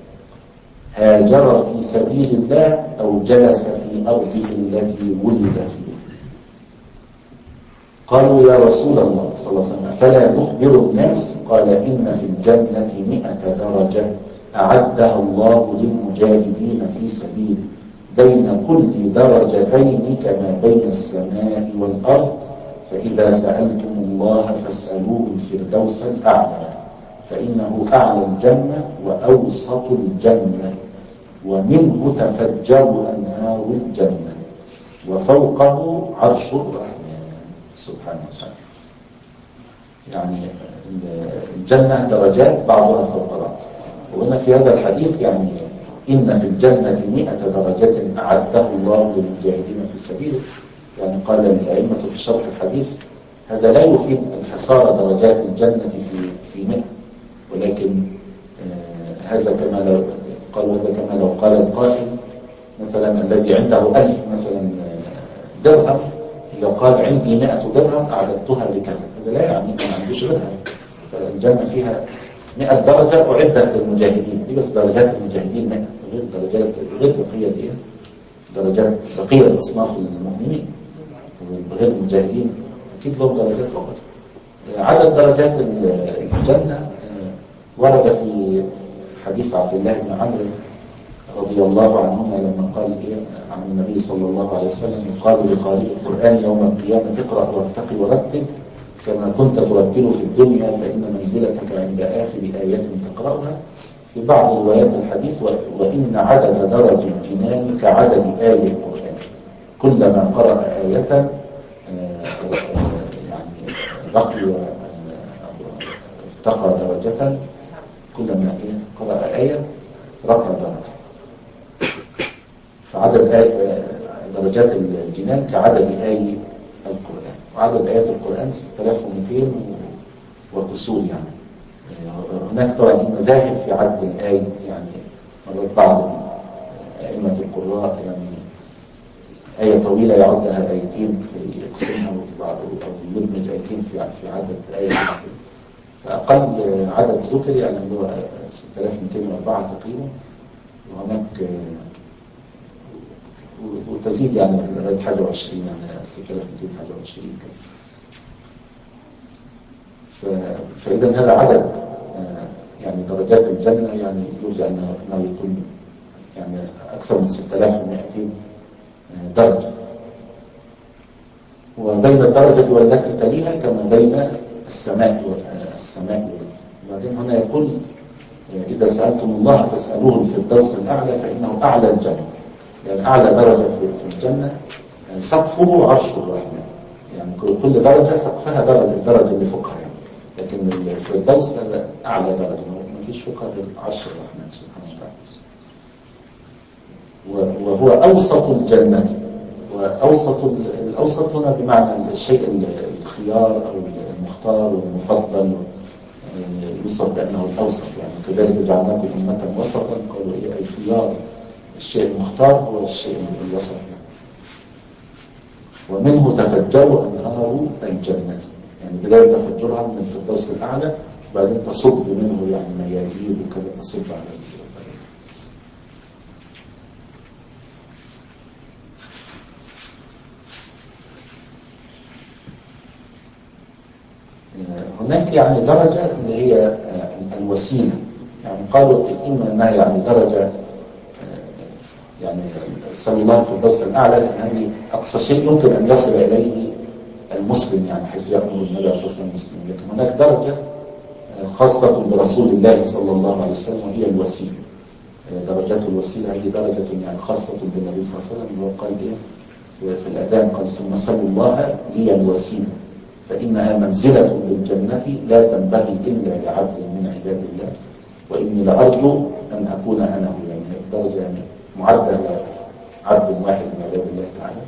هاجر في سبيل الله أو جلس في أرضه التي ولد فيها. قالوا يا رسول الله صلى الله عليه وسلم فلا نخبر الناس؟ قال إن في الجنة مئة درجة أعدها الله للمجاهدين في سبيله بين كل درجتين كما بين السماء والأرض فإذا سألتم الله فاسألوه الفردوس الأعلى فإنه أعلى الجنة وأوسط الجنة ومنه تفجر أنهار الجنة وفوقه عرش الرحمن سبحانه وتعالى. يعني الجنة درجات بعضها فوق بعض. وهنا في هذا الحديث يعني إن في الجنة مئة درجة أعدها الله للمجاهدين في سبيله. يعني قال الأئمة في شرح الحديث هذا لا يفيد انحصار درجات الجنة في في مئة، ولكن آه هذا كما لو قالوا هذا كما لو قال القائل مثلا الذي عنده ألف مثلا درهم إذا قال عندي مئة درهم أعددتها لكذا، هذا لا يعني ما عندوش غيرها. فالجنة فيها مئة درجة أعدت للمجاهدين، دي بس درجات المجاهدين مئة غير درجات غير بقية دي درجات بقية الأصناف المؤمنين غير المجاهدين أكيد لهم درجات أخرى. عدد درجات الجنة ورد في حديث عبد الله بن عمرو رضي الله عنهما لما قال إيه عن النبي صلى الله عليه وسلم قال لقارئ القرآن يوم القيامة اقرأ وارتقي ورتل كما كنت ترتل في الدنيا فإن منزلتك عند آخر آية تقرأها. في بعض روايات الحديث وإن عدد درج الجنان كعدد آية القرآن كلما قرأ آية يعني رقي ارتقى درجة كلما قرأ آية رقى درجة. فعدد آية درجات الجنان كعدد آية القرآن، وعدد آيات القرآن ستة آلاف ومئتين وكسور. يعني هناك طبعا المذاهب في عدد الآية، يعني مرات بعض أئمة القراء يعني آية طويلة يعدها آيتين فيقسمها أو يدمج آيتين في في عدد آية. فأقل عدد ذكر يعني اللي هو ستة آلاف ومئتين وأربعة تقريبا، وهناك وتزيد يعني لغاية حاجة وعشرين يعني ستة آلاف ومئتين حاجة وعشرين كده. فإذا هذا عدد يعني درجات الجنة يعني يرجى أنه يكون يعني أكثر من ستة آلاف ومئتين درجة، وبين الدرجة والتي تليها كما بين السماء والسماء. وبعدين هنا يقول إذا سألتم الله فاسألوه الفردوس الأعلى فإنه أعلى الجنة. يعني أعلى درجة في الجنة سقفه عرش الرحمن، يعني كل درجة سقفها درجة الدرجة اللي فوقها يعني. لكن الفردوس هذا أعلى درجة ما فيش فوقها غير عرش الرحمن سبحانه وتعالى. وهو أوسط الجنة. وأوسط الأوسط هنا بمعنى الشيء الخيار أو المختار والمفضل، يوصف بأنه الأوسط. يعني كذلك جعلناكم أمة وسطا، قالوا إيه؟ أي خيار. الشيء المختار هو الشيء الوسط يعني. ومنه تفجروا أنهار الجنة، يعني بداية تفجرها من الفردوس الأعلى، بعدين تصب منه يعني ميازير وكذا تصب على الطريق. هناك يعني درجة اللي هي الوسيلة، يعني قالوا إما أنها يعني درجة يعني صلى الله في الدرس الأعلى، لأن هذه أقصى شيء يمكن أن يصل إليه المسلم، يعني حيث يأمر النبي صلى الله عليه وسلم المسلم. لكن هناك درجة خاصة برسول الله صلى الله عليه وسلم وهي الوسيلة. درجات الوسيلة هذه درجة يعني خاصة بالنبي صلى الله عليه وسلم. وقال إيه في الأذان؟ قال ثم سلوا الله لي الوسيلة فإنها منزلة بالجنة لا تنبغي إلا لعبد من عباد الله وإني لأرجو أن أكون أنا هو. يعني درجة يعني معدة لعبد واحد من عباد الله تعالى.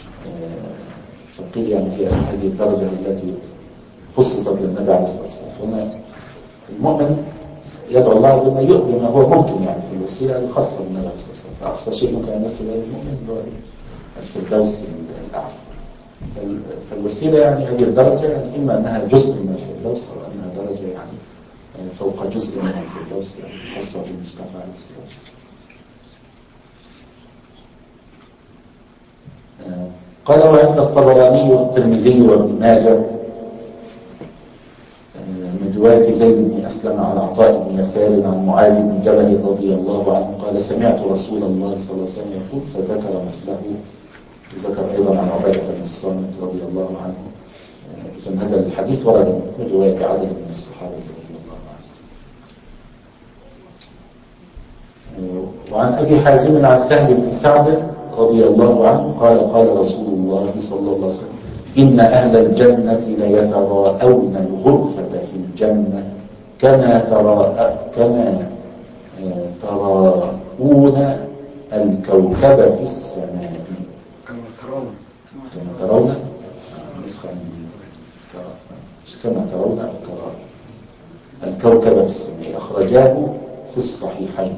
فقيل يعني هي هذه الدرجة التي خصصت للنبي عليه الصلاة والسلام. فهنا المؤمن يدعو الله بما بما هو ممكن يعني في الوسيلة هذه خاصة بالنبي عليه الصلاة والسلام. فأقصى شيء ممكن أن يصل إليه المؤمن هو الفردوس الأعلى. فالوسيلة يعني هذه الدرجة يعني إما أنها جزء من الفردوس أو أنها درجة يعني فوق جزء من الفردوس يعني خاصة بالمصطفى عليه الصلاة والسلام. قال وعند الطبراني والترمذي وابن ماجه من رواية زيد بن أسلم عن عطاء بن يسار عن معاذ بن جبل رضي الله عنه قال سمعت رسول الله صلى الله عليه وسلم يقول فذكر مثله. وذكر أيضا عن عبادة بن الصامت رضي الله عنه. إذن هذا الحديث ورد من رواية عدد من الصحابة رضي الله عنه. وعن أبي حازم عن سهل بن سعد رضي الله عنه قال قال رسول الله صلى الله عليه وسلم إن أهل الجنة ليتراءون الغرفة في الجنة كما ترى كما تراءون الكوكب في السماء. كما ترون كما ترون نسخة كما ترون أو ترى الكوكب في السماء. أخرجاه في الصحيحين.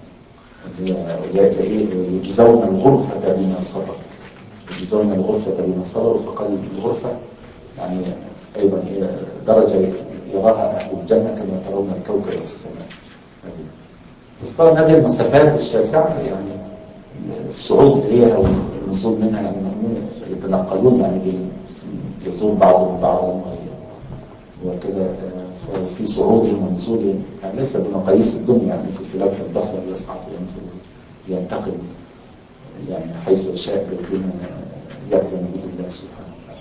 يجزون الغرفة بما صبر يجزون الغرفة بما صبر. فقال الغرفة يعني أيضا درجة يراها أهل الجنة كما ترون الكوكب في السماء. بس طبعا هذه المسافات الشاسعة يعني الصعود إليها والنزول منها يعني يتنقلون يعني يزور بعضهم بعضا وكده. ففي صعودهم ونزولهم يعني ليس بمقاييس الدنيا، يعني في لوح البصر يصعد وينزل ينتقل يعني حيث شاء بما يأذن به الله سبحانه وتعالى.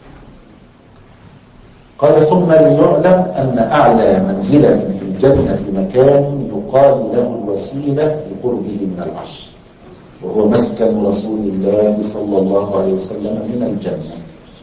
قال ثم ليعلم أن أعلى منزلة في الجنة مكان يقال له الوسيلة لقربه من العرش وهو مسكن رسول الله صلى الله عليه وسلم من الجنة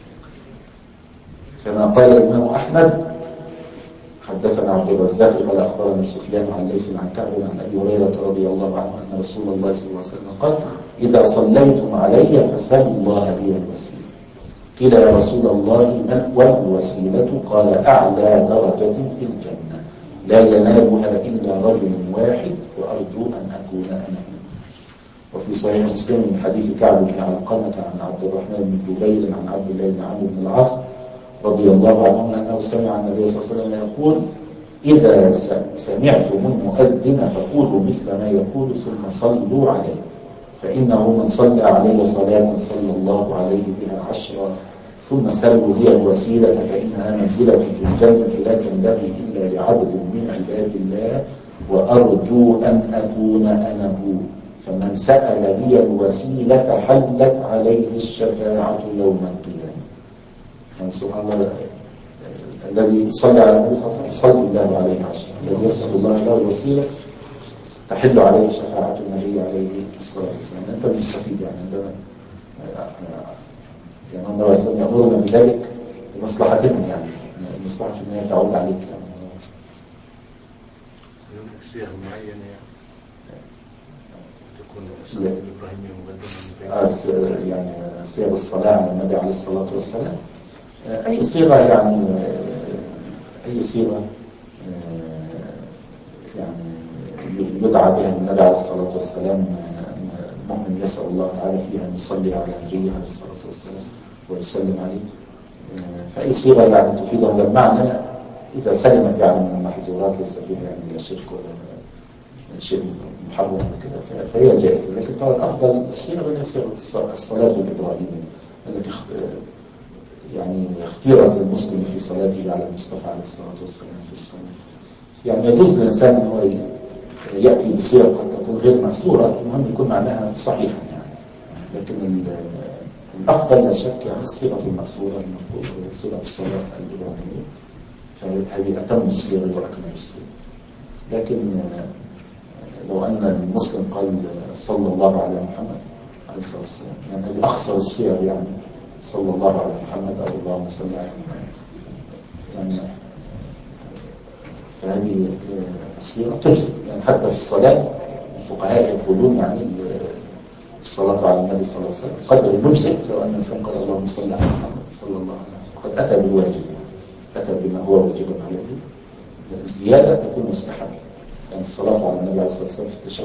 كما قال الإمام أحمد حدثنا عبد الرزاق قال أخبرنا سفيان عن ليث عن كعب عن أبي هريرة رضي الله عنه أن رسول الله صلى الله عليه وسلم قال إذا صليتم علي فسألوا الله لي الوسيلة. قيل يا رسول الله من والوسيلة؟ قال أعلى درجة في الجنة لا ينالها إلا رجل واحد وأرجو أن أكون أنا. وفي صحيح مسلم من حديث كعب بن علقمة عن عبد الرحمن بن جبير عن عبد الله بن عمرو بن العاص رضي الله عنه أنه سمع النبي صلى الله عليه وسلم يقول إذا سمعتم المؤذن فقولوا مثل ما يقول ثم صلوا عليه فإنه من صلى علي صلاة صلى الله عليه بها عشرا ثم سلوا لي الوسيلة فإنها منزلة في الجنة لا تنبغي إلا لعبد من عباد الله وأرجو أن أكون أنا هو فمن سأل لي الوسيلة حلت عليه الشفاعة يوم القيامة. يعني سبحان الله الذي يصلي على النبي صلى الله عليه وسلم صلى الله عليه عشرا الذي يسأل الله له الوسيلة تحل عليه شفاعة النبي عليه الصلاة والسلام. أنت المستفيد يعني عندما يعني النبي عليه الصلاة والسلام يأمرنا بذلك لمصلحتنا يعني المصلحة في النهاية تعود عليك يعني صيغ معينة يعني صيغ الصلاة على النبي عليه الصلاة والسلام، أي صيغة يعني أي صيغة يعني يدعى بها النبي عليه الصلاة والسلام، المؤمن يسأل الله تعالى فيها أن يصلي على النبي عليه الصلاة والسلام ويسلم عليه. فأي صيغة يعني تفيد هذا المعنى إذا سلمت يعني من المحظورات، ليس فيها يعني لا شرك ولا شيء محرم وكذا، فهي جائزة. لكن طبعا الأفضل الصيغة هي صيغة الصلاة الإبراهيمية التي يعني اختيرت المسلم في صلاته على المصطفى عليه الصلاة والسلام في الصلاة. يعني يجوز للإنسان أن هو يأتي بصيغ قد تكون غير مأثورة، المهم يكون معناها صحيحا يعني. لكن الأفضل لا شك يعني الصيغة المأثورة المنقولة هي صيغة الصلاة الإبراهيمية، فهذه أتم الصيغ وأكمل الصيغ. لكن لو أن المسلم قال صلى الله على محمد عليه الصلاة والسلام، يعني هذه أخصر الصيغ، يعني صلى الله على محمد أو اللهم صل على محمد، يعني فهذه الصيغة تجزئ. يعني حتى في الصلاة الفقهاء يقولون يعني الصلاة على النبي صلى الله عليه وسلم قدر المجزئ لو أن الإنسان قال اللهم صل على محمد صلى الله عليه وسلم، قد أتى بالواجب، أتى بما هو واجب عليه. الزيادة تكون مستحبة، يعني الصلاة على النبي عليه الصلاة والسلام في التشهد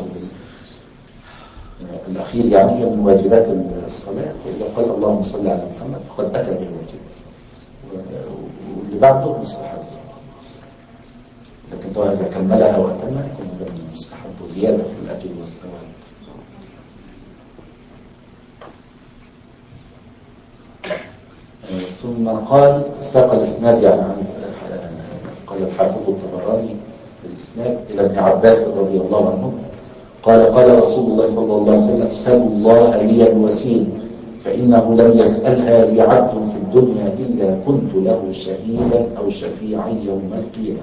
الأخير يعني هي من واجبات الصلاة، فإذا قال اللهم صل على محمد فقد أتى بالواجب، واللي بعده مستحب. لكن طبعا إذا كملها وأتمها يكون هذا من المستحب وزيادة في الأجر والثواب. ثم قال ساق الإسناد يعني عن قال الحافظ الطبراني الإسناد إلى ابن عباس رضي الله عنه قال قال رسول الله صلى الله عليه وسلم سلوا الله لي الوسيل فإنه لم يسألها لي عبد في الدنيا إلا كنت له شهيدا أو شفيعا يوم القيامة.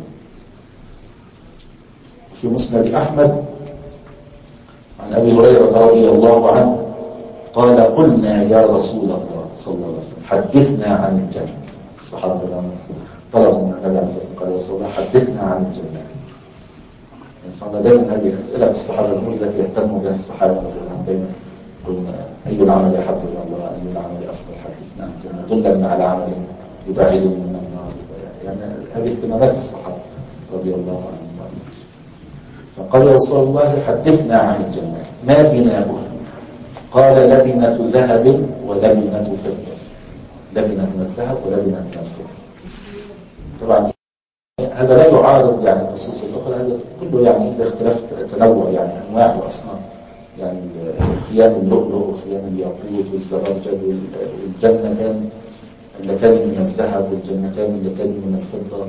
في مسند أحمد عن أبي هريرة رضي الله عنه قال قلنا يا رسول الله صلى الله عليه وسلم حدثنا عن الجنة. الصحابة طلبوا من النبي عليه الصلاة والسلام قال يا رسول الله حدثنا عن الجنة. يعني دائما هذه أسئلة الصحابة الأمور التي يهتموا بها الصحابة رضي الله عنهم، دائما قلنا أي العمل أحب إلى الله، أي العمل أفضل، حدثنا عن الجنة، دلني على عمل يبعدني من النار. يعني هذه اهتمامات الصحابة رضي الله عنهم. فقال يا رسول الله حدثنا عن الجنة ما بناؤها؟ قال لبنة ذهب ولبنة فضة، لبنة من الذهب ولبنة من الفضة. طبعا هذا لا يعارض يعني النصوص الأخرى، هذا كله يعني إذا اختلاف تنوع يعني أنواع وأصناف، يعني خيام اللؤلؤ وخيام الياقوت والزبرجد والجنتان اللتان من الذهب والجنتان اللتان من الفضة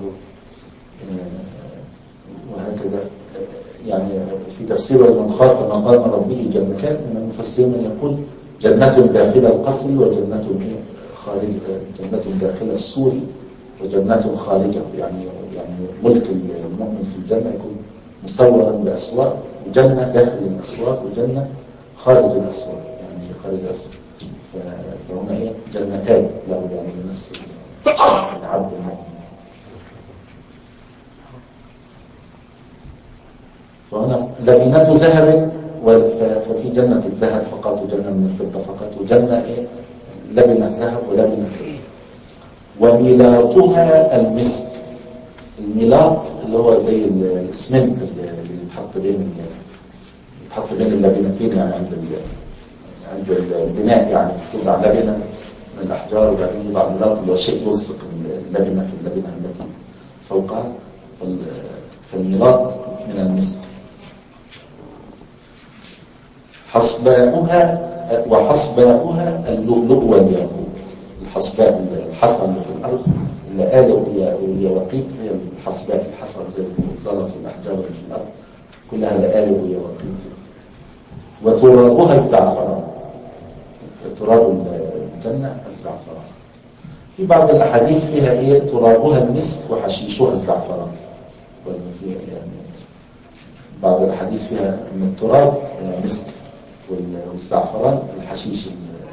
وهكذا. يعني في تفسير من خاف مقام ربه جنتان، من المفسرين من يقول جنة داخل القصر وجنة خارج، جنة داخل السور وجنة خارجه، يعني يعني ملك المؤمن في الجنة يكون مصورا بأسوار، وجنة داخل الأسوار وجنة خارج الأسوار، يعني خارج الأسوار. فهنا ايه جنتان له يعني لنفس العبد المؤمن. فهنا لبنة ذهب، ففي جنة الذهب فقط وجنة من الفضة فقط، وجنة ايه لبنة ذهب ولبنة فضة. وميلاطها المسك. الميلاط اللي هو زي الاسمنت اللي يتحط بين يتحط بين اللبنتين، يعني عند عند البناء، يعني توضع لبنة من الأحجار وبعدين يوضع ميلاط اللي هو شيء يلصق اللبنة في اللبنة التي فوقها، فالميلاط من المسك. حصباؤها وحصباؤها اللؤلؤ والياقوت. الحصباء الحصى اللي في الأرض اللي آله واليواقيت هي الحصباء، الحصى زي الزلط والأحجار اللي في الأرض كلها لآله واليواقيت. وترابها الزعفران، تراب الجنة الزعفران. في بعض الأحاديث فيها إيه ترابها المسك وحشيشها الزعفران، في يعني بعض الأحاديث فيها أن التراب مسك والزعفران الحشيش.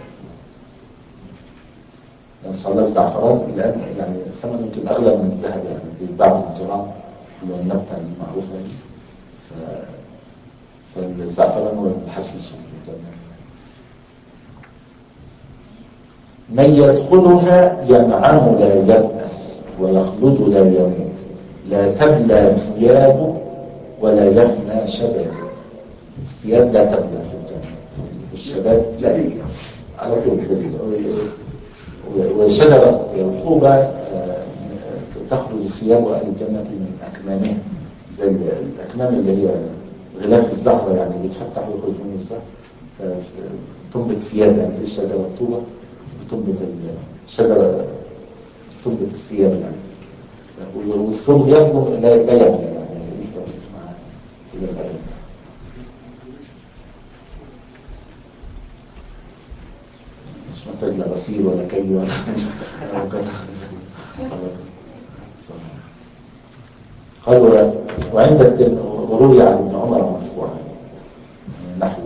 يعني صلى الزعفران الآن يعني الثمن يمكن أغلى من الذهب، يعني بيتباع بالتراب اللي هو النبتة المعروفة دي. فالزعفران والحشيش في الجنة. من يدخلها ينعم لا يبأس ويخلد لا يموت، لا تبلى ثيابه ولا يفنى شبابه. الثياب لا تبلى في الجنة، والشباب لا يجي على طول. وشجرة طوبة تخرج ثياب أهل الجنة من أكمامها، زي الأكمام اللي هي غلاف الزهرة، يعني بيتفتح ويخرج منه الزهر، فتنبت ثياب. يعني في الشجرة الطوبة بتنبت الشجرة تنبت الثياب يعني. والثوب يخرج لا يبلى يعني يفضل معه إلى الأبد، مش محتاج لا غسيل ولا كي ولا قالوا. وعند وروي عن ابن عمر مرفوعا نحوه.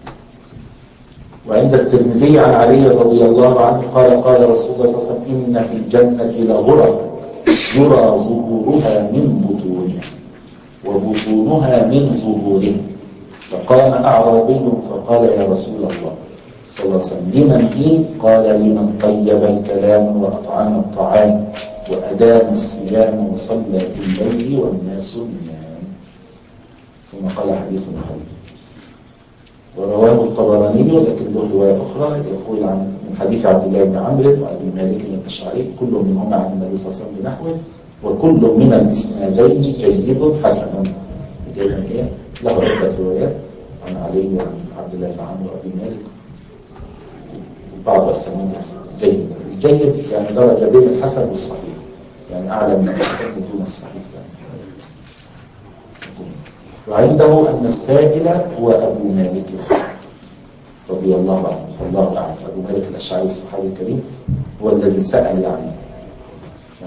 وعند الترمذي عن علي رضي الله عنه قال قال رسول الله صلى الله عليه وسلم: إن في الجنة لغرفا يرى ظهورها من بطونها وبطونها من ظهورها. فقام أعرابي فقال: يا رسول الله صلى الله عليه وسلم لمن هي؟ قال: لمن طيب الكلام وأطعم الطعام وأدام الصيام وصلى في الليل والناس نيام. ثم قال: حديث غريب. ورواه الطبراني لكن له رواية أخرى يقول عن من حديث عبد الله بن عمرو وأبي مالك الأشعري كل منهما عن النبي صلى الله عليه وسلم بنحوه، وكل من الإسنادين جيد حسن. جيد إيه؟ له عدة روايات عن علي وعن عبد الله بن عمرو وأبي مالك، وبعض أسانيد جيد. الجيد يعني درجة بين الحسن والصحيح، يعني أعلى من الحسن دون الصحيح يعني. وعنده أن السائل هو أبو مالك رضي الله عنه، فالله أعلم. أبو مالك الأشعري الصحابي الكريم هو الذي سأل يعني. ف...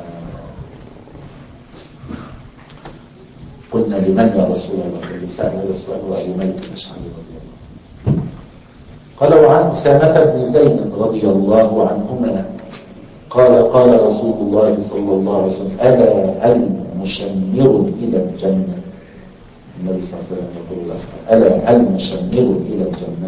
قلنا لمن يا رسول الله؟ فالذي سأل هذا السؤال هو أبو مالك الأشعري رضي الله عنه. قال: وعن أسامة بن زيد رضي الله عنهما قال قال رسول الله صلى الله عليه وسلم: ألا هل مشمر إلى الجنة؟ النبي صلى الله عليه وسلم يقول الأسئلة: ألا هل مشمر إلى الجنة؟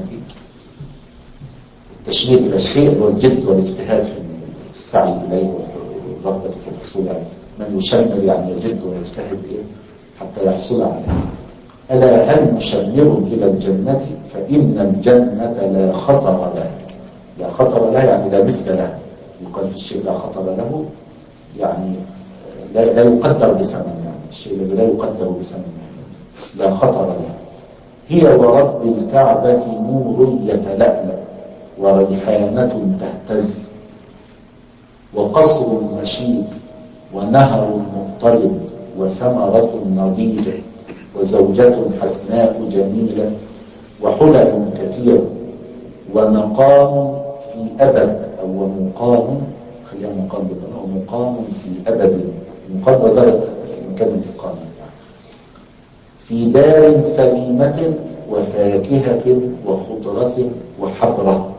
التشمير إلى الشيء هو الجد والاجتهاد في السعي إليه والرغبة في الحصول عليه. من يشمر يعني يجد ويجتهد إيه حتى يحصل عليه. ألا هل مشمر إلى الجنة فإن الجنة لا خطر له. لا خطر له يعني لا مثل له. يقال في الشيء لا خطر له يعني لا, لا يقدر بثمن، يعني الشيء الذي لا يقدر بثمن لا خطر له. هي ورب الكعبة نور يتلألأ وريحانة تهتز وقصر مشيد ونهر مضطرب وثمرة نضيجة وزوجة حسناء جميلة وحلل كثير ومقام في أبد أو مقام خلينا مقام أو مقام في أبد. مقام ودرجة مكان الإقامة يعني. في دار سليمة وفاكهة وخضرة وحبرة.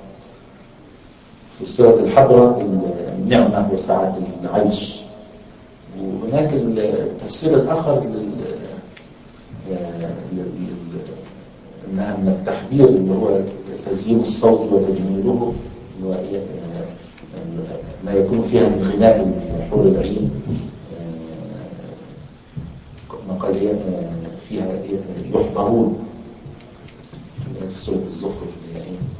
في سورة الحبرة النعمة وسعة العيش. وهناك التفسير الآخر لل... انها من التحبير اللي هو تزيين الصوت وتجميله، ما يكون فيها من غناء حور العين. ما قال فيها يحبرون في سورة الزخرف اللي هي ايه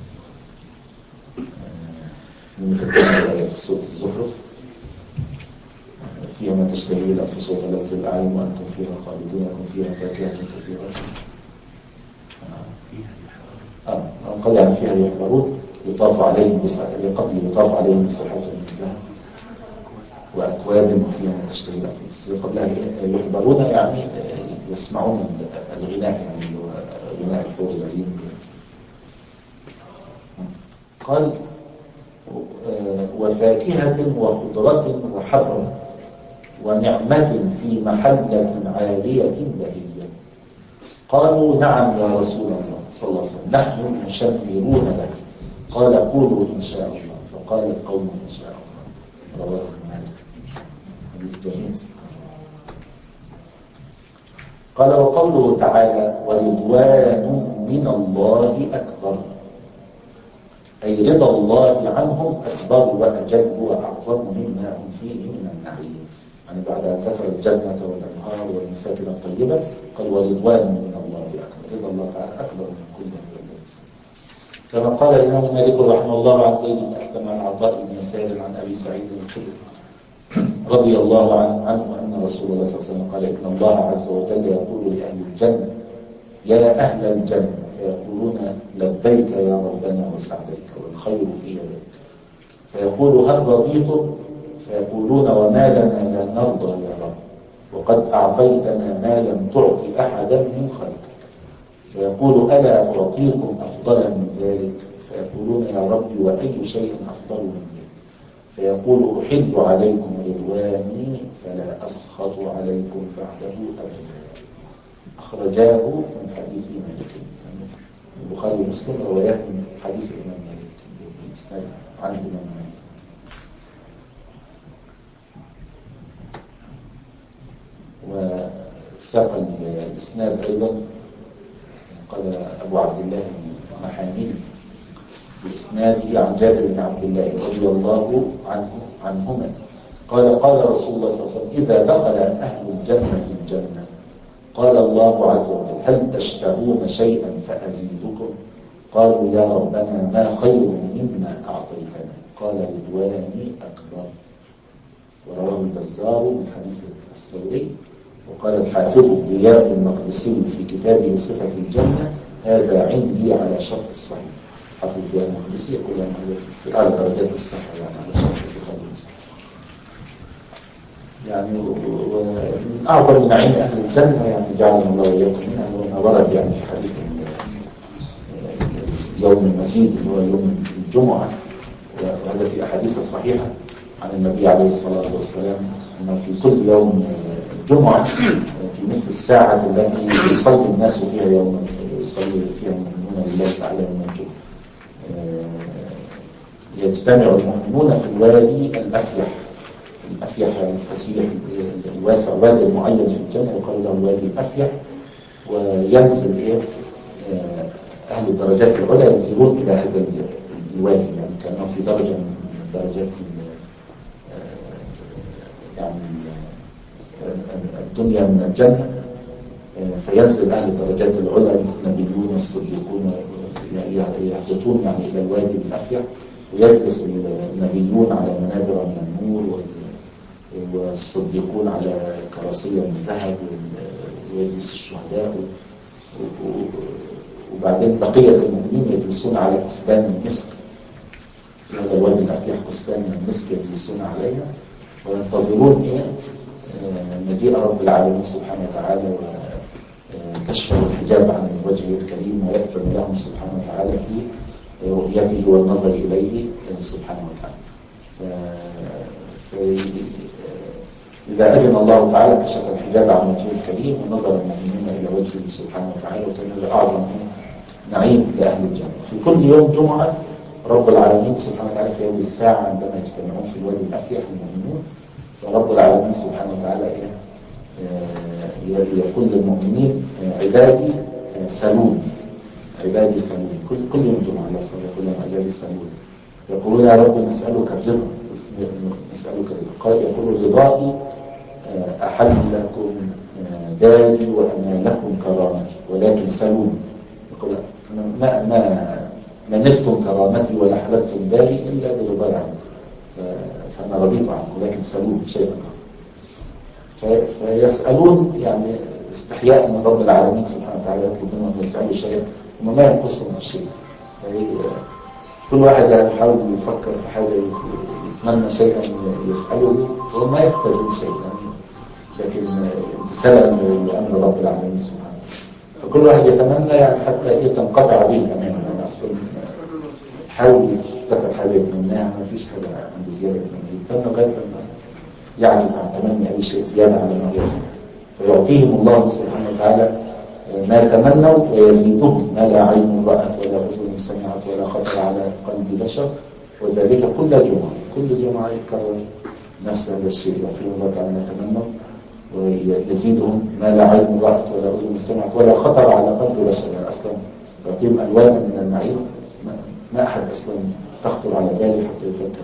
من ختام في سورة الزخرف: فيها ما تشتهي الأنفس وتلذ الأعين وأنتم فيها خالدون لكم فيها فاكهة كثيرة. آه قال يعني فيها يحبرون يطاف عليهم قبل يطاف عليهم بصحف من ذهب وأكواب وفيها ما تشتهي الأنفس. قبلها يحبرون يعني يسمعون الغناء، يعني غناء الحور العين. قال: وفاكهة وخضرة وحبر ونعمة في محلة عالية بهية. قالوا: نعم يا رسول الله صلى الله عليه وسلم نحن مشمرون له. قال: قولوا إن شاء الله. فقال القوم: إن شاء الله. رواه ابن ماجه. حديث جميل. قال وقوله تعالى ورضوان من الله أكبر، أي رضا الله عنهم أكبر وأجل وأعظم مما هم فيه من النعيم. يعني بعد أن ذكر الجنة والأنهار والمساكن الطيبة قال ورضوان من الله أكبر، رضا الله تعالى أكبر من كل هذا. كما قال الإمام مالك رحمه الله عن زيد بن أسلم عن عطاء بن يسار عن أبي سعيد الخدري رضي الله عنه أن رسول الله صلى الله عليه وسلم قال إن الله عز وجل يقول لأهل الجنة يا أهل الجنة، فيقولون لبيك يا ربنا وسعديك والخير في يديك، فيقول هل رضيتم؟ فيقولون وما لنا لا نرضى يا رب، وقد أعطيتنا ما لم تعطي أحدا من خلقك. فيقول ألا أعطيكم أفضل من ذلك؟ فيقولون يا ربي وأي شيء أفضل من ذلك؟ فيقول أحل عليكم رضواني فلا أسخط عليكم بعده أبدا. أخرجاه من حديث مالك، البخاري ومسلم رواياه من حديث الإمام مالك بالإسناد عن الإمام مالك. وساق الإسناد أيضا قال أبو عبد الله المحامي بإسناده عن جابر بن عبد الله رضي الله عنه عنهما قال قال رسول الله صلى الله عليه وسلم إذا دخل أهل الجنة الجنة قال الله عز وجل هل تشتهون شيئا فأزيدكم؟ قالوا يا ربنا ما خير مما أعطيتنا؟ قال رضواني أكبر. ورواه البزار من حديث الثوري. وقال الحافظ ضياء المقدسي في كتابه صفة الجنة هذا عندي على شرط الصحيح. حافظ ضياء المقدسي يقول يعني في أعلى درجات الصحة يعني على شرط البخاري ومسلم. يعني ومن أعظم نعيم أهل الجنة يعني جعلنا الله وإياكم منها وما ورد يعني في حديث يوم المزيد اللي هو يوم الجمعة، وهذا في أحاديث صحيحة عن النبي عليه الصلاة والسلام أنه في كل يوم الجمعة في مثل الساعة التي يصلي الناس فيها يوم يصلي فيها المؤمنون لله تعالى يوم الجمعة يجتمع المؤمنون في الوادي الأفيح. الأفيح يعني الفسيح الواسع، وادي معين في الجنة يقال له الوادي الأفيح. وينزل إيه أهل الدرجات العلى ينزلون إلى هذا الوادي، يعني كانوا في درجة من درجات يعني الدنيا من الجنة، فينزل أهل الدرجات العلى النبيون الصديقون يهبطون يعني إلى الوادي الأفيح، ويجلس النبيون على منابر من النور والصديقون على كراسي من ذهب، ويجلس الشهداء، وبعدين بقية المؤمنين يجلسون على كثبان المسك. في هذا الوادي الأفيح كثبان من المسك يجلسون عليها وينتظرون إيه مجيء رب العالمين سبحانه وتعالى وكشف الحجاب عن الوجه الكريم ويأذن لهم سبحانه وتعالى في رؤيته والنظر إليه سبحانه وتعالى. ف... ف... إذا أذن الله تعالى كشف الحجاب عن وجهه الكريم ونظر المؤمنين إلى وجهه سبحانه وتعالى، وكان هذا أعظم نعيم لأهل الجنة. في كل يوم جمعة رب العالمين سبحانه وتعالى في هذه الساعة عندما يجتمعون في الوادي الأفيح المؤمنون، فرب العالمين سبحانه وتعالى يقول للمؤمنين عبادي سلون، عبادي سلون. كل كل يوم جمعة الله سبحانه يقول لهم عبادي سلون، يقولون يا رب نسألك الرضا، نسألك الرضا. قال يقول رضائي أحل لكم داري وأنا لكم كرامتي ولكن سلون. يقول ما ما ما نلتم كرامتي ولا حللتم داري إلا برضاي عنه، فأنا رضيت عنه ولكن سلون شيئا. فيسألون يعني استحياء من رب العالمين سبحانه وتعالى، يطلب منهم أن يسألوا شيئا وما ما ينقصهم الشيء. كل واحد يحاول يفكر في حاجة يتمنى شيئا يسأله وما يحتاجون شيء يعني، لكن امتثالا لأمر رب العالمين سبحانه. فكل واحد يتمنى يعني حتى تنقطع به الأمانة، يعني أصلا حاول يفتكر حاجة يتمناها ما فيش حاجة عند زيادة يتمنى، يتمنى لغاية لما يعجز عن تمني أي شيء زيادة على ما يفعل، فيعطيهم الله سبحانه وتعالى ما تمنوا ويزيدهم ما لا عين رأت ولا أذن سمعت ولا خطر على قلب بشر، وذلك كل جمعة. كل جمعة يتكرر نفس هذا الشيء، يعطيهم الله تعالى ما تمنوا ويزيدهم ما لا عين رأت ولا أذن سمعت ولا خطر على قلب بشر. يعني أصلا يعطيهم ألوانا من النعيم ما أحد أصلا تخطر على باله حتى يفكر.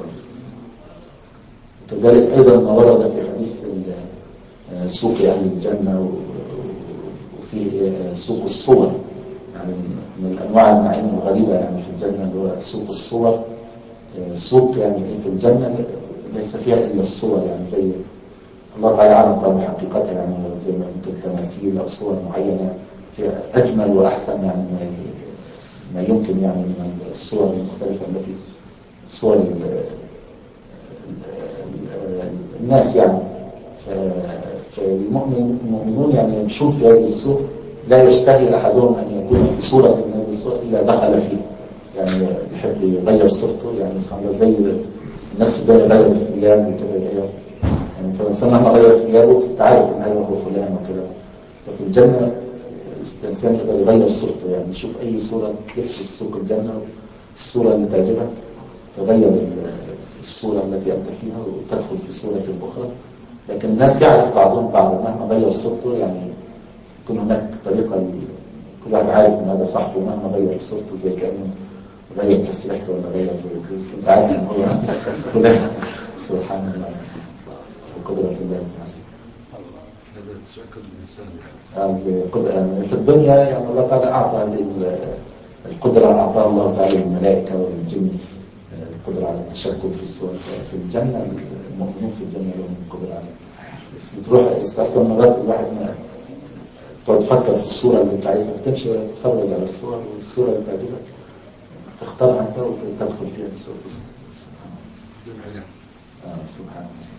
كذلك أيضا ما ورد في حديث سوق أهل الجنة وفي سوق الصور، يعني من أنواع النعيم الغريبة يعني في الجنة اللي هو سوق الصور. سوق يعني في الجنة ليس فيها إلا الصور، يعني زي الله تعالى أعلم قال حقيقتها، يعني زي ما يمكن تماثيل أو صور معينة هي أجمل وأحسن يعني ما يمكن يعني من الصور المختلفة التي صور الناس يعني. فالمؤمن المؤمنون يعني يمشون في هذه السوق لا يشتهي أحدهم أن يكون في صورة من هذه الصور إلا دخل فيه، يعني يحب يغير صورته، يعني سبحان زي الناس في الدنيا غير الثياب وكذا يغير، يعني فالإنسان لما غير ثيابه تعرف أن هذا هو فلان وكذا. ففي الجنة الإنسان يقدر يغير صورته، يعني يشوف أي صورة يحكي في سوق الجنة، الصورة اللي تعجبك تغير الصورة التي أنت فيها وتدخل في صورة أخرى. لكن الناس يعرف بعضهم بعض مهما غير صورته، يعني يكون هناك طريقة كل واحد عارف ان هذا صاحبه مهما غير صورته، زي كأنه غير تسريحته ولا غير بس انت عارف ان هو فلان. سبحان الله وقدرة الله تعالى. هذا تشكل الإنسان يعني في الدنيا يعني الله تعالى أعطى هذه القدرة، أعطى الله تعالى للملائكة وللجن القدرة على التشكل في الصور. في الجنة المؤمنون في الجنة لهم القدرة على، بس بتروح أصلا مرات الواحد ما تقعد تفكر في الصورة اللي انت عايزها، تمشي تتفرج على الصور والصورة اللي تعجبك تختارها انت وتدخل فيها الصورة. سبحان الله. آه سبحان الله.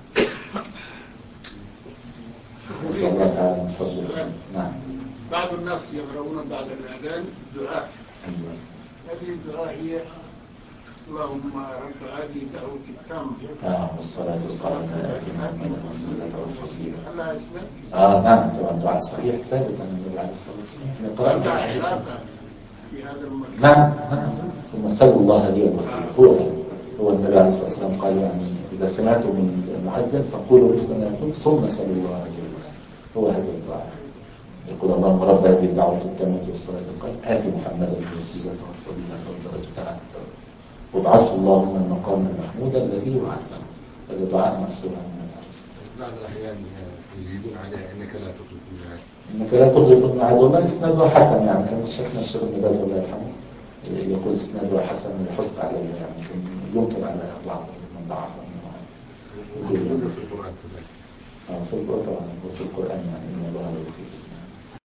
نسأل الله تعالى من فضله. نعم. بعض الناس يقرؤون بعد الأذان دعاء. أيوة. هذه الدعاء هي اللهم رب هذه دعوة التامة. آه والصلاة والسلام على محمد والصلاة والفضيلة. الله يسلم. آه نعم طبعا دعاء صحيح ثابت عن النبي عليه الصلاة والسلام. نقرأ في هذا المكان. نعم نعم. ثم سلوا الله لي الوسيلة. هو هو النبي عليه الصلاة والسلام قال يعني إذا سمعتم من المؤذن فقولوا مثل ما يقول ثم سلوا الله لي الوسيلة. هو هذا الدعاء. يقول اللهم رب هذه الدعوة التامة والصلاة القائمة آت محمدا الوسيلة والفضيلة والدرجة العالية وابعثه اللهم المقام المحمود الذي وعدته. هذا دعاء مأثور عن النبي عليه الصلاة والسلام. بعض الأحيان يزيدون عليها إنك لا تخلف الميعاد. إنك لا تخلف الميعاد. والله إسنادها حسن، يعني كان شيخنا الشيخ ابن باز الله يرحمه يقول إسنادها حسن ويحث عليها، يعني يمكن على بعض من ضعف منه هذا. موجودة في القرآن كذلك. آه في القرآن طبعا وفي القرآن يعني إن الله يكفي